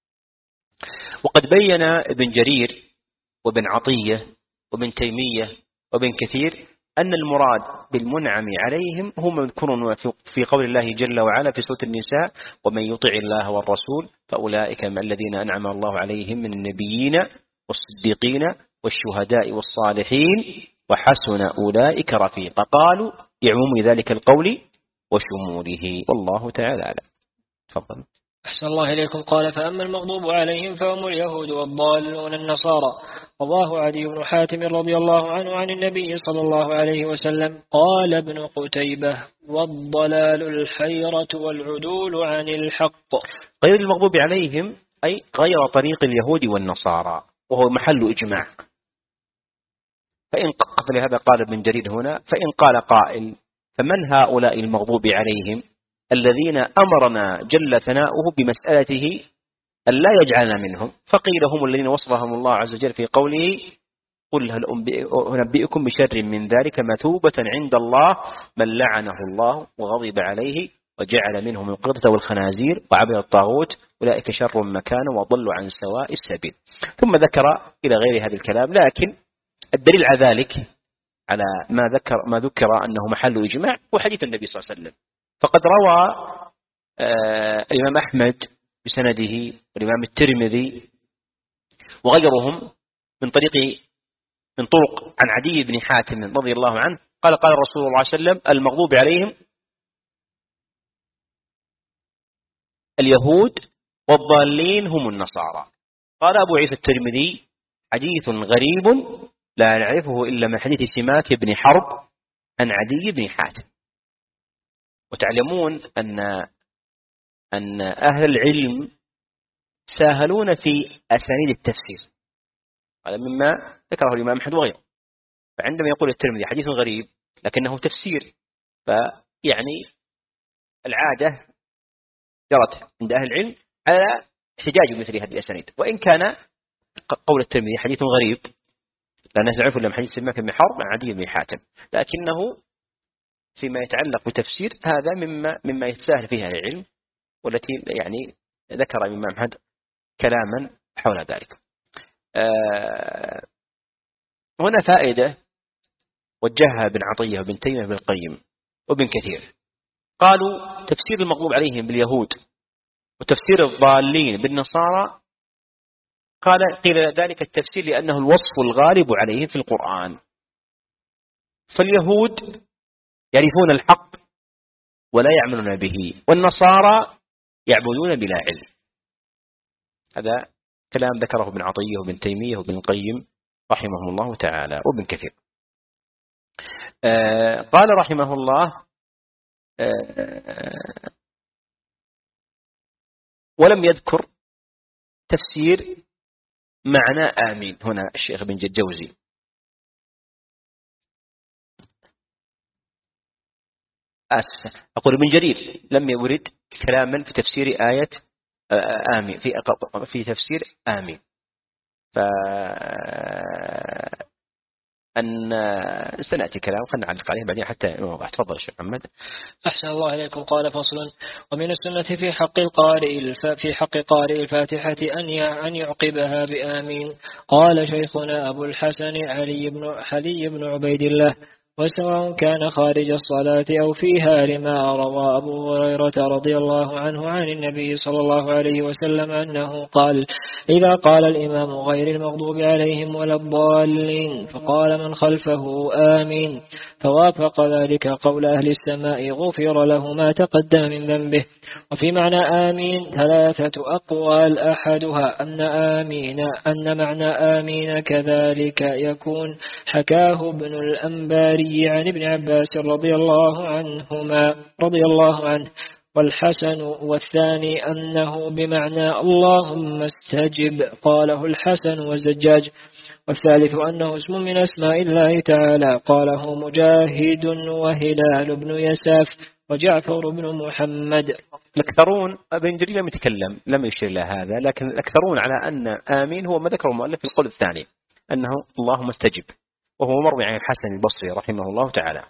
وقد بين ابن جرير وابن عطية وابن تيمية وابن كثير أن المراد بالمنعم عليهم هم مذكورون في قول الله جل وعلا في سورة النساء ومن يطع الله والرسول فأولئك من الذين أنعم الله عليهم من النبيين والصديقين والشهداء والصالحين وحسن أولئك رفيقا. قالوا يعموم ذلك القول وشموله، والله تعالى أعلم. تفضل. أحسن الله إليكم. قال فأما المغضوب عليهم فهم اليهود والضالون النصارى. رواه عدي بن حاتم رضي الله عنه عن النبي صلى الله عليه وسلم قال ابن قتيبة والضلال الحيرة والعدول عن الحق. غير المغضوب عليهم أي غير طريق اليهود والنصارى، وهو محل إجماع. فإن قبل هذا قال ابن جرير هنا فإن قال قائل فمن هؤلاء المغضوب عليهم الذين أمرنا جل ثناؤه بمسألته أن لا يجعلنا منهم، فقيل هم الذين وصفهم الله عز وجل في قوله قل هل أنبئكم بشر من ذلك مثوبة عند الله من لعنه الله وغضب عليه وجعل منهم القردة والخنازير وعبد الطاغوت أولئك شر مكانا وضلوا عن سواء السبيل. ثم ذكر إلى غير هذا الكلام، لكن الدليل على ذلك على ما ذكر ما ذكر أنه محل إجماع وحديث النبي صلى الله عليه وسلم. فقد روى آه الإمام أحمد بسنده والإمام الترمذي وغيرهم من طريق من طرق عن عدي بن حاتم رضي الله عنه قال قال رسول الله صلى الله عليه وسلم المغضوب عليهم اليهود والضالين هم النصارى. قال أبو عيسى الترمذي حديث غريب لا نعرفه إلا من حديث سماك بن حرب عن عدي بن حاتم. وتعلمون أن أن أهل العلم ساهلون في أسانيد التفسير، هذا مما ذكره الإمام أحمد وغيره. فعندما يقول الترمذي حديث غريب لكنه تفسير، فيعني العادة جرت عند أهل العلم على احتجاج مثل هذه الأسانيد، وإن كان قول الترمذي حديث غريب لا نعرف إلا من حديث سماك بن حرب عن عدي بن حاتم، لكنه فيما يتعلق بتفسير هذا مما مما يتساهل فيها العلم، والتي يعني ذكر الإمام أحمد كلاما حول ذلك. آه هنا فائدة وجهها ابن عطية وابن تيمية وابن القيم وابن كثير. قالوا تفسير المغضوب عليهم باليهود وتفسير الضالين بالنصارى قال قيل ذلك التفسير لأنه الوصف الغالب عليهم في القرآن. فاليهود يعرفون الحق ولا يعملون به، والنصارى يعبدون بلا علم. هذا كلام ذكره ابن عطية وابن تيمية وابن القيم رحمهم الله تعالى وابن كثير. آه قال رحمه الله آه ولم يذكر تفسير معنى آمين هنا الشيخ ابن الجوزي. آسف أقول ابن جرير لم يورد كلاما في تفسير آية آمين في في تفسير آمين. ف أن سنأتي كلام خلنا نعلق عليه بعدين حتى نوضح. تفضل الشيخ محمد. أحسن الله إليكم. قال فصل: ومن السنة في حق القارئ في حق قارئ الفاتحة أن أن يعقبها بآمين. قال شيخنا أبو الحسن علي بن علي بن عبيد الله: وسواء كان خارج الصلاة أو فيها، لما روى أبو هريرة رضي الله عنه عن النبي صلى الله عليه وسلم أنه قال: إذا قال الإمام غير المغضوب عليهم ولا الضالين فقال من خلفه آمين، فوافق ذلك قول أهل السماء غفر له ما تقدم من ذنبه. وفي معنى آمين ثلاثة أقوال: أحدها أن آمين أن معنى آمين كذلك يكون، حكاه ابن الأنباري عن ابن عباس رضي الله عنهما رضي الله عنه. والحسن والثاني أنه بمعنى اللهم استجب، قاله الحسن والزجاج. والثالث أنه اسم من أسماء الله تعالى، قاله مجاهد وهلال بن يساف وجعفر بن محمد. الأكثرون ابن جرير لم يتكلم لم يشير إلى هذا، لكن الأكثرون على أن آمين هو ما ذكره المؤلف في القول الثاني أنه اللهم استجب، وهو مروي عن الحسن البصري رحمه الله تعالى.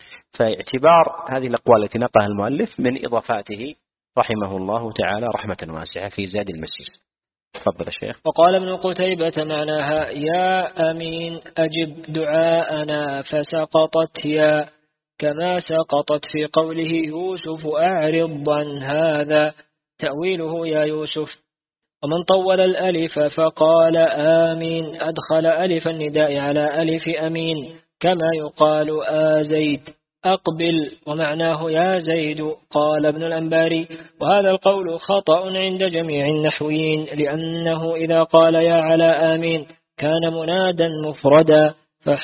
فاعتبار هذه الأقوال التي نقلها المؤلف من إضافاته رحمه الله تعالى رحمة واسعة في زاد المسير. تفضل الشيخ. وقال ابن قتيبة معناها يا أمين أجب دعاءنا، فسقطت يا، كما سقطت في قوله يوسف أعرض عن هذا، تأويله يا يوسف. ومن طول الألف فقال آمين أدخل ألف النداء على ألف أمين، كما يقال آزيد أقبل، ومعناه يا زيد. قال ابن الأنباري: وهذا القول خطأ عند جميع النحويين، لأنه إذا قال يا على آمين كان منادا مفردا،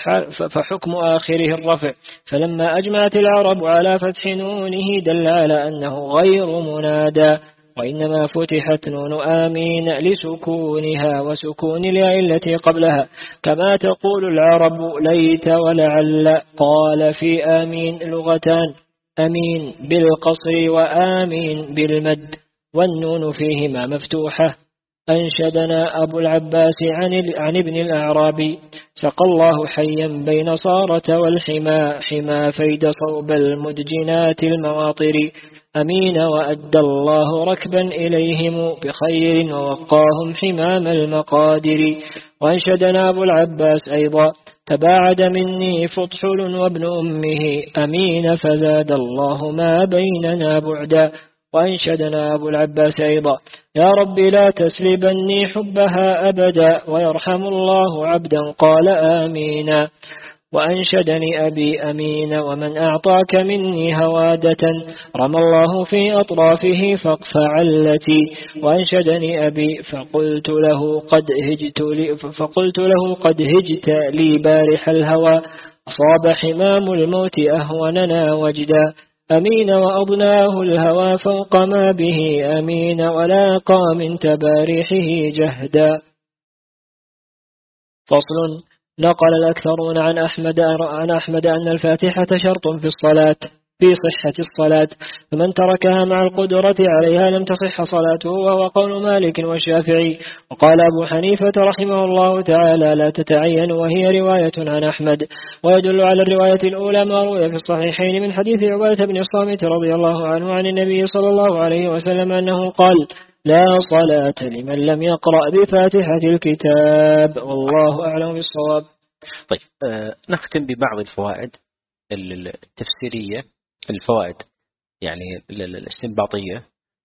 فحكم آخره الرفع، فلما أجمعت العرب على فتح نونه دل على أنه غير منادى، وإنما فتحت نون آمين لسكونها وسكون الياء التي قبلها، كما تقول العرب ليت ولعل. قال في آمين لغتان: أمين بالقصر وآمين بالمد، والنون فيهما مفتوحة. أنشدنا أبو العباس عن, عن ابن الأعرابي: سقى الله حيا بين صارة والحما، حما فيد صوب المدجنات المواطر، أمين وأدى الله ركبا إليهم بخير ووقاهم حمام المقادر. وأنشدنا أبو العباس أيضا: تباعد مني فطحل وابن أمه، أمين فزاد الله ما بيننا بعدا. وأنشدنا أبو العباس أيضا: يا رب لا تسلبني حبها أبدا، ويرحم الله عبدا قال آمين. وأنشدني أبي: أمين ومن أعطاك مني هوادة، رمى الله في أطرافه فاقفع التي. وأنشدني أبي: فقلت له قد هجت لي, فقلت له قد هجت لي بارح الهوى، أصاب حمام الموت أهوننا وجدا، أمين وأضناه الهوى فوق ما به، أمين ولاقى من تباريحه جهدا. فصل. نقل الأكثرون عن أحمد عن أحمد أن الفاتحة شرط في الصلاة في صحة الصلاة، فمن تركها مع القدرة عليها لم تصح صلاته، وهو قول مالك والشافعي. وقال أبو حنيفة رحمه الله تعالى: لا تتعين، وهي رواية عن أحمد. ويدل على الرواية الأولى ما روي في الصحيحين من حديث عبادة بن الصامت رضي الله عنه عن النبي صلى الله عليه وسلم أنه قال: لا صلاة لمن لم يقرأ بفاتحة الكتاب، والله أعلم بالصواب. طيب آه نختم ببعض الفوائد التفسيرية، الفوائد يعني الاستنباطية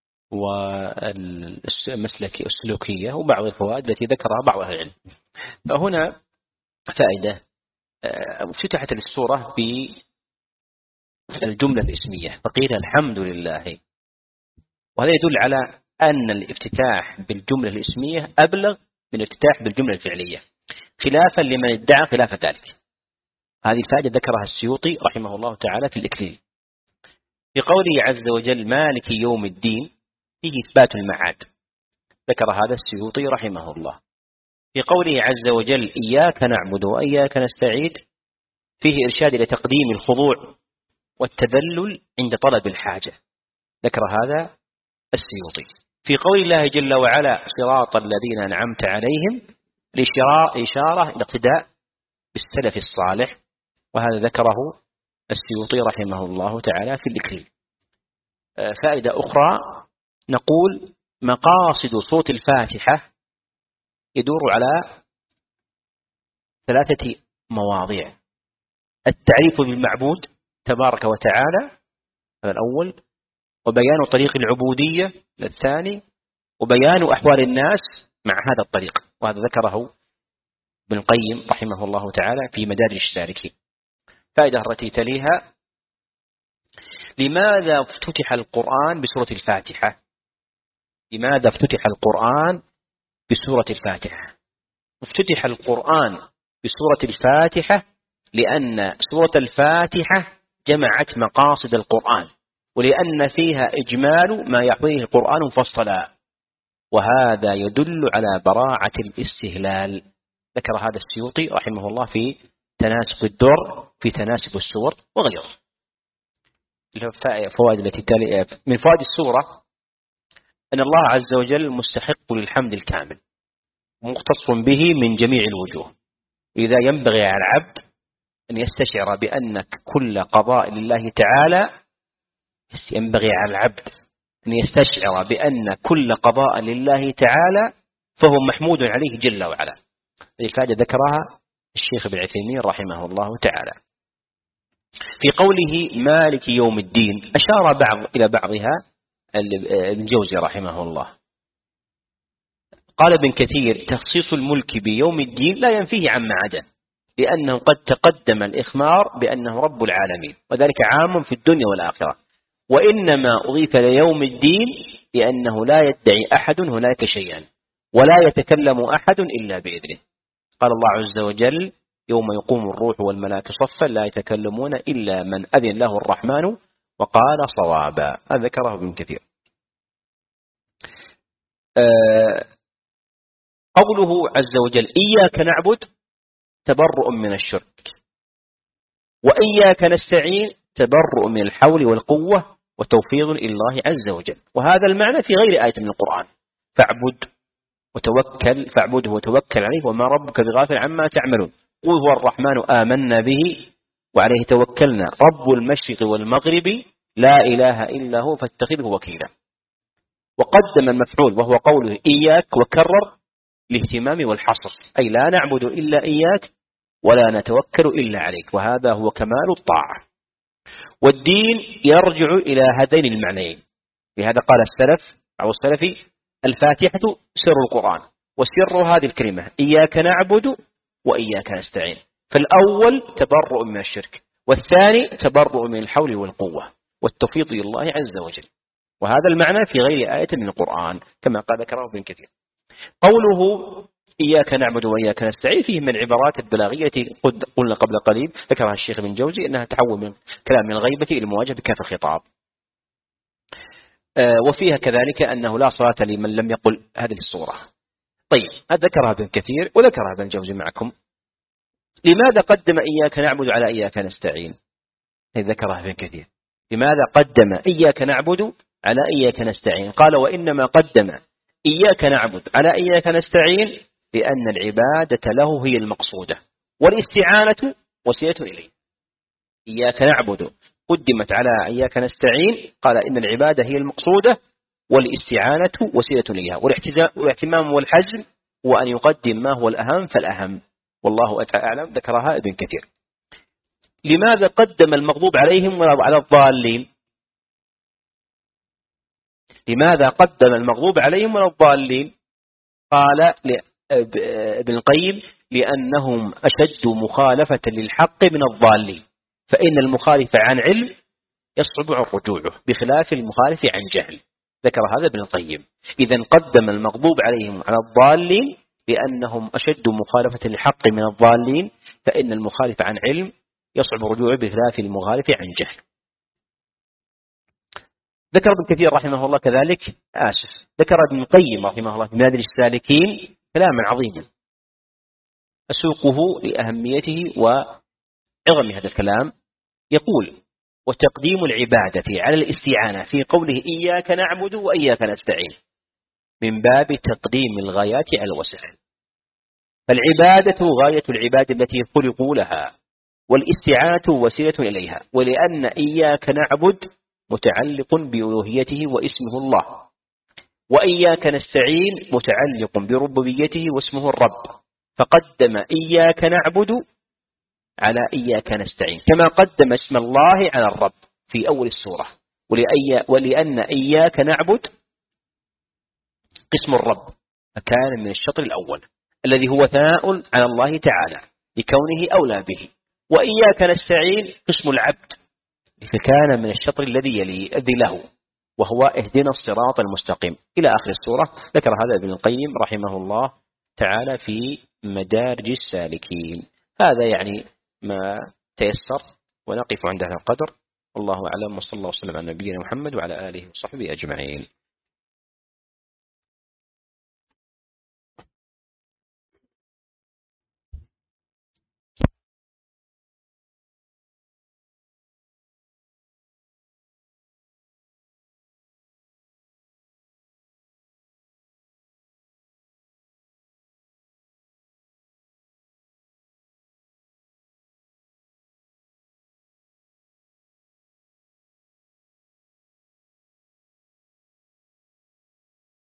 والمسلكية السلوكية، وبعض الفوائد التي ذكرها بعض أهل العلم. فهنا فائدة آه فتحت السورة الجملة الاسمية فقيل الحمد لله، وهذا يدل على أن الافتتاح بالجملة الاسمية أبلغ من الافتتاح بالجملة الفعلية، خلافا لمن ادعى خلاف ذلك. هذه الفائدة ذكرها السيوطي رحمه الله تعالى في الإكليل في قوله عز وجل مالك يوم الدين، فيه إثبات المعاد، ذكر هذا السيوطي رحمه الله. في قوله عز وجل إياك نعبد وإياك نستعين، فيه إرشاد إلى تقديم الخضوع والتذلل عند طلب الحاجة، ذكر هذا السيوطي. في قول الله جل وعلا صراط الذين أنعمت عليهم، الإشارة إلى اقتداء بالسلف الصالح، وهذا ذكره السيوطي رحمه الله تعالى في الإكليل. فائدة أخرى نقول مقاصد صوت الفاتحة يدور على ثلاثة مواضيع: التعريف بالمعبود تبارك وتعالى هذا الأول، وبيان طريق العبودية الثاني، وبيان أحوال الناس مع هذا الطريق، وهذا ذكره ابن القيم رحمه الله تعالى في مدارج السالكين. فائدة التي تليها: لماذا افتتح القرآن بسورة الفاتحة؟ لماذا افتتح القرآن بسورة الفاتحة؟ افتتح القرآن بسورة الفاتحة لأن سورة الفاتحة جمعت مقاصد القرآن، ولأن فيها إجمال ما يحويه القرآن مفصلا، وهذا يدل على براعة الاستهلال، ذكر هذا السيوطي رحمه الله في تناسب الدر في تناسب السور وغيره. الفوائد التي تلي من فوائد السورة أن الله عز وجل مستحق للحمد الكامل، مختص به من جميع الوجوه، إذا ينبغي على العبد أن يستشعر بأن كل قضاء لله تعالى ينبغي على العبد أن يستشعر بأن كل قضاء لله تعالى فهو محمود عليه جل وعلا. هذه الفائدة ذكرها الشيخ ابن عثيمين رحمه الله تعالى. في قوله مالك يوم الدين أشار بعض إلى بعضها ابن جوزي رحمه الله. قال ابن كثير تخصيص الملك بيوم الدين لا ينفيه عما عدا، لأنه قد تقدم الإخبار بأنه رب العالمين، وذلك عام في الدنيا والآخرة، وإنما أضيف ليوم الدين لأنه لا يدعي أحد هناك شيئا، ولا يتكلم أحد إلا بإذنه. قال الله عز وجل يوم يقوم الروح والملائكة صفا لا يتكلمون إلا من أذن له الرحمن وقال صوابا، هذا ذكره ابن كثير. أه قوله عز وجل إياك نعبد تبرؤ من الشرك، وإياك نستعين تبرؤ من الحول والقوة وتوفيض إلى الله عز وجل، وهذا المعنى في غير آية من القرآن. فاعبد وتوكل، فاعبده وتوكل عليه وما ربك بغافل عما تعملون، قل هو الرحمن آمنا به وعليه توكلنا رب المشرق والمغرب لا إله إلا هو فاتخذه وكيلا. وقدم المفعول وهو قوله إياك وكرر الاهتمام والحصر، أي لا نعبد إلا إياك ولا نتوكل إلا عليك، وهذا هو كمال الطاعة. والدين يرجع إلى هذين المعنيين، لهذا قال السلف أو السلفي الفاتحة سر القرآن، وسر هذه الكلمة إياك نعبد وإياك نستعين، فالأول تبرؤ من الشرك، والثاني تبرؤ من الحول والقوة والتوفيق إلى الله عز وجل، وهذا المعنى في غير آية من القرآن كما قال ذكره ابن كثير. قوله إياك نعبد وإياك نستعين فيه من العبارات البلاغية قلنا قبل قليل ذكرها الشيخ ابن جوزي أنها تحول من كلام الغيبة إلى المواجهة بكاف الخطاب. آه وفيها كذلك أنه لا صلاة لمن لم يقل هذه الصورة. طيب هذا ذكرها ابن كثير وذكرها ابن جوزي معكم. لماذا قدم إياك نعبد على إياك نستعين؟ ذكرها ابن كثير. لماذا قدم إياك نعبد على إياك نستعين؟ قال وإنما قدم إياك نعبد على إياك نستعين لأن العبادة له هي المقصودة، والاستعانة وسيلة إليه. إياك نعبد قدمت على إياك نستعين، قال إن العبادة هي المقصودة والاستعانة وسيلة إليها، والاهتمام والحزم هو أن يقدم ما هو الأهم فالأهم، والله أعلم. ذكرها ابن كثير. لماذا قدم المغضوب عليهم وعلى الضالين؟ لماذا قدم المغضوب عليهم ولا الضالين؟ قال ابن القيم لأنهم أشد مخالفة للحق من الضالين، فإن المخالف عن علم يصعب رجوعه بخلاف المخالف عن جهل. ذكر هذا ابن القيم. إذن قدم المغضوب عليهم على الضالين لأنهم أشد مخالفة للحق من الضالين، فإن المخالف عن علم يصعب رجوعه بخلاف المخالف عن جهل. ذكر ابن كثير رحمه الله كذلك آسف ذكر ابن القيم رحمه الله في منازل السالكين كلاما عظيما أسوقه لأهميته وعظم هذا الكلام. يقول: وتقديم العبادة على الاستعانة في قوله إياك نعبد وإياك نستعين من باب تقديم الغايات على الوسائل، فالعبادة غاية العباد التي خلقوا لها، والاستعانة وسيلة إليها، ولأن إياك نعبد متعلق بألوهيته واسمه الله، وإياك نستعين متعلق بربوبيته واسمه الرب، فقدم إياك نعبد على إياك نستعين كما قدم اسم الله على الرب في أول السورة. ولأن إياك نعبد قسم الرب فكان من الشطر الأول الذي هو ثناء على الله تعالى لكونه أولى به، وإياك نستعين قسم العبد فكان من الشطر الذي يلي له وهو اهدنا الصراط المستقيم إلى آخر السورة. ذكر هذا ابن القيم رحمه الله تعالى في مدارج السالكين. هذا يعني ما تيسر، ونقف عند هذا القدر. الله أعلم، وصلى الله وسلم على نبينا محمد وعلى آله وصحبه أجمعين.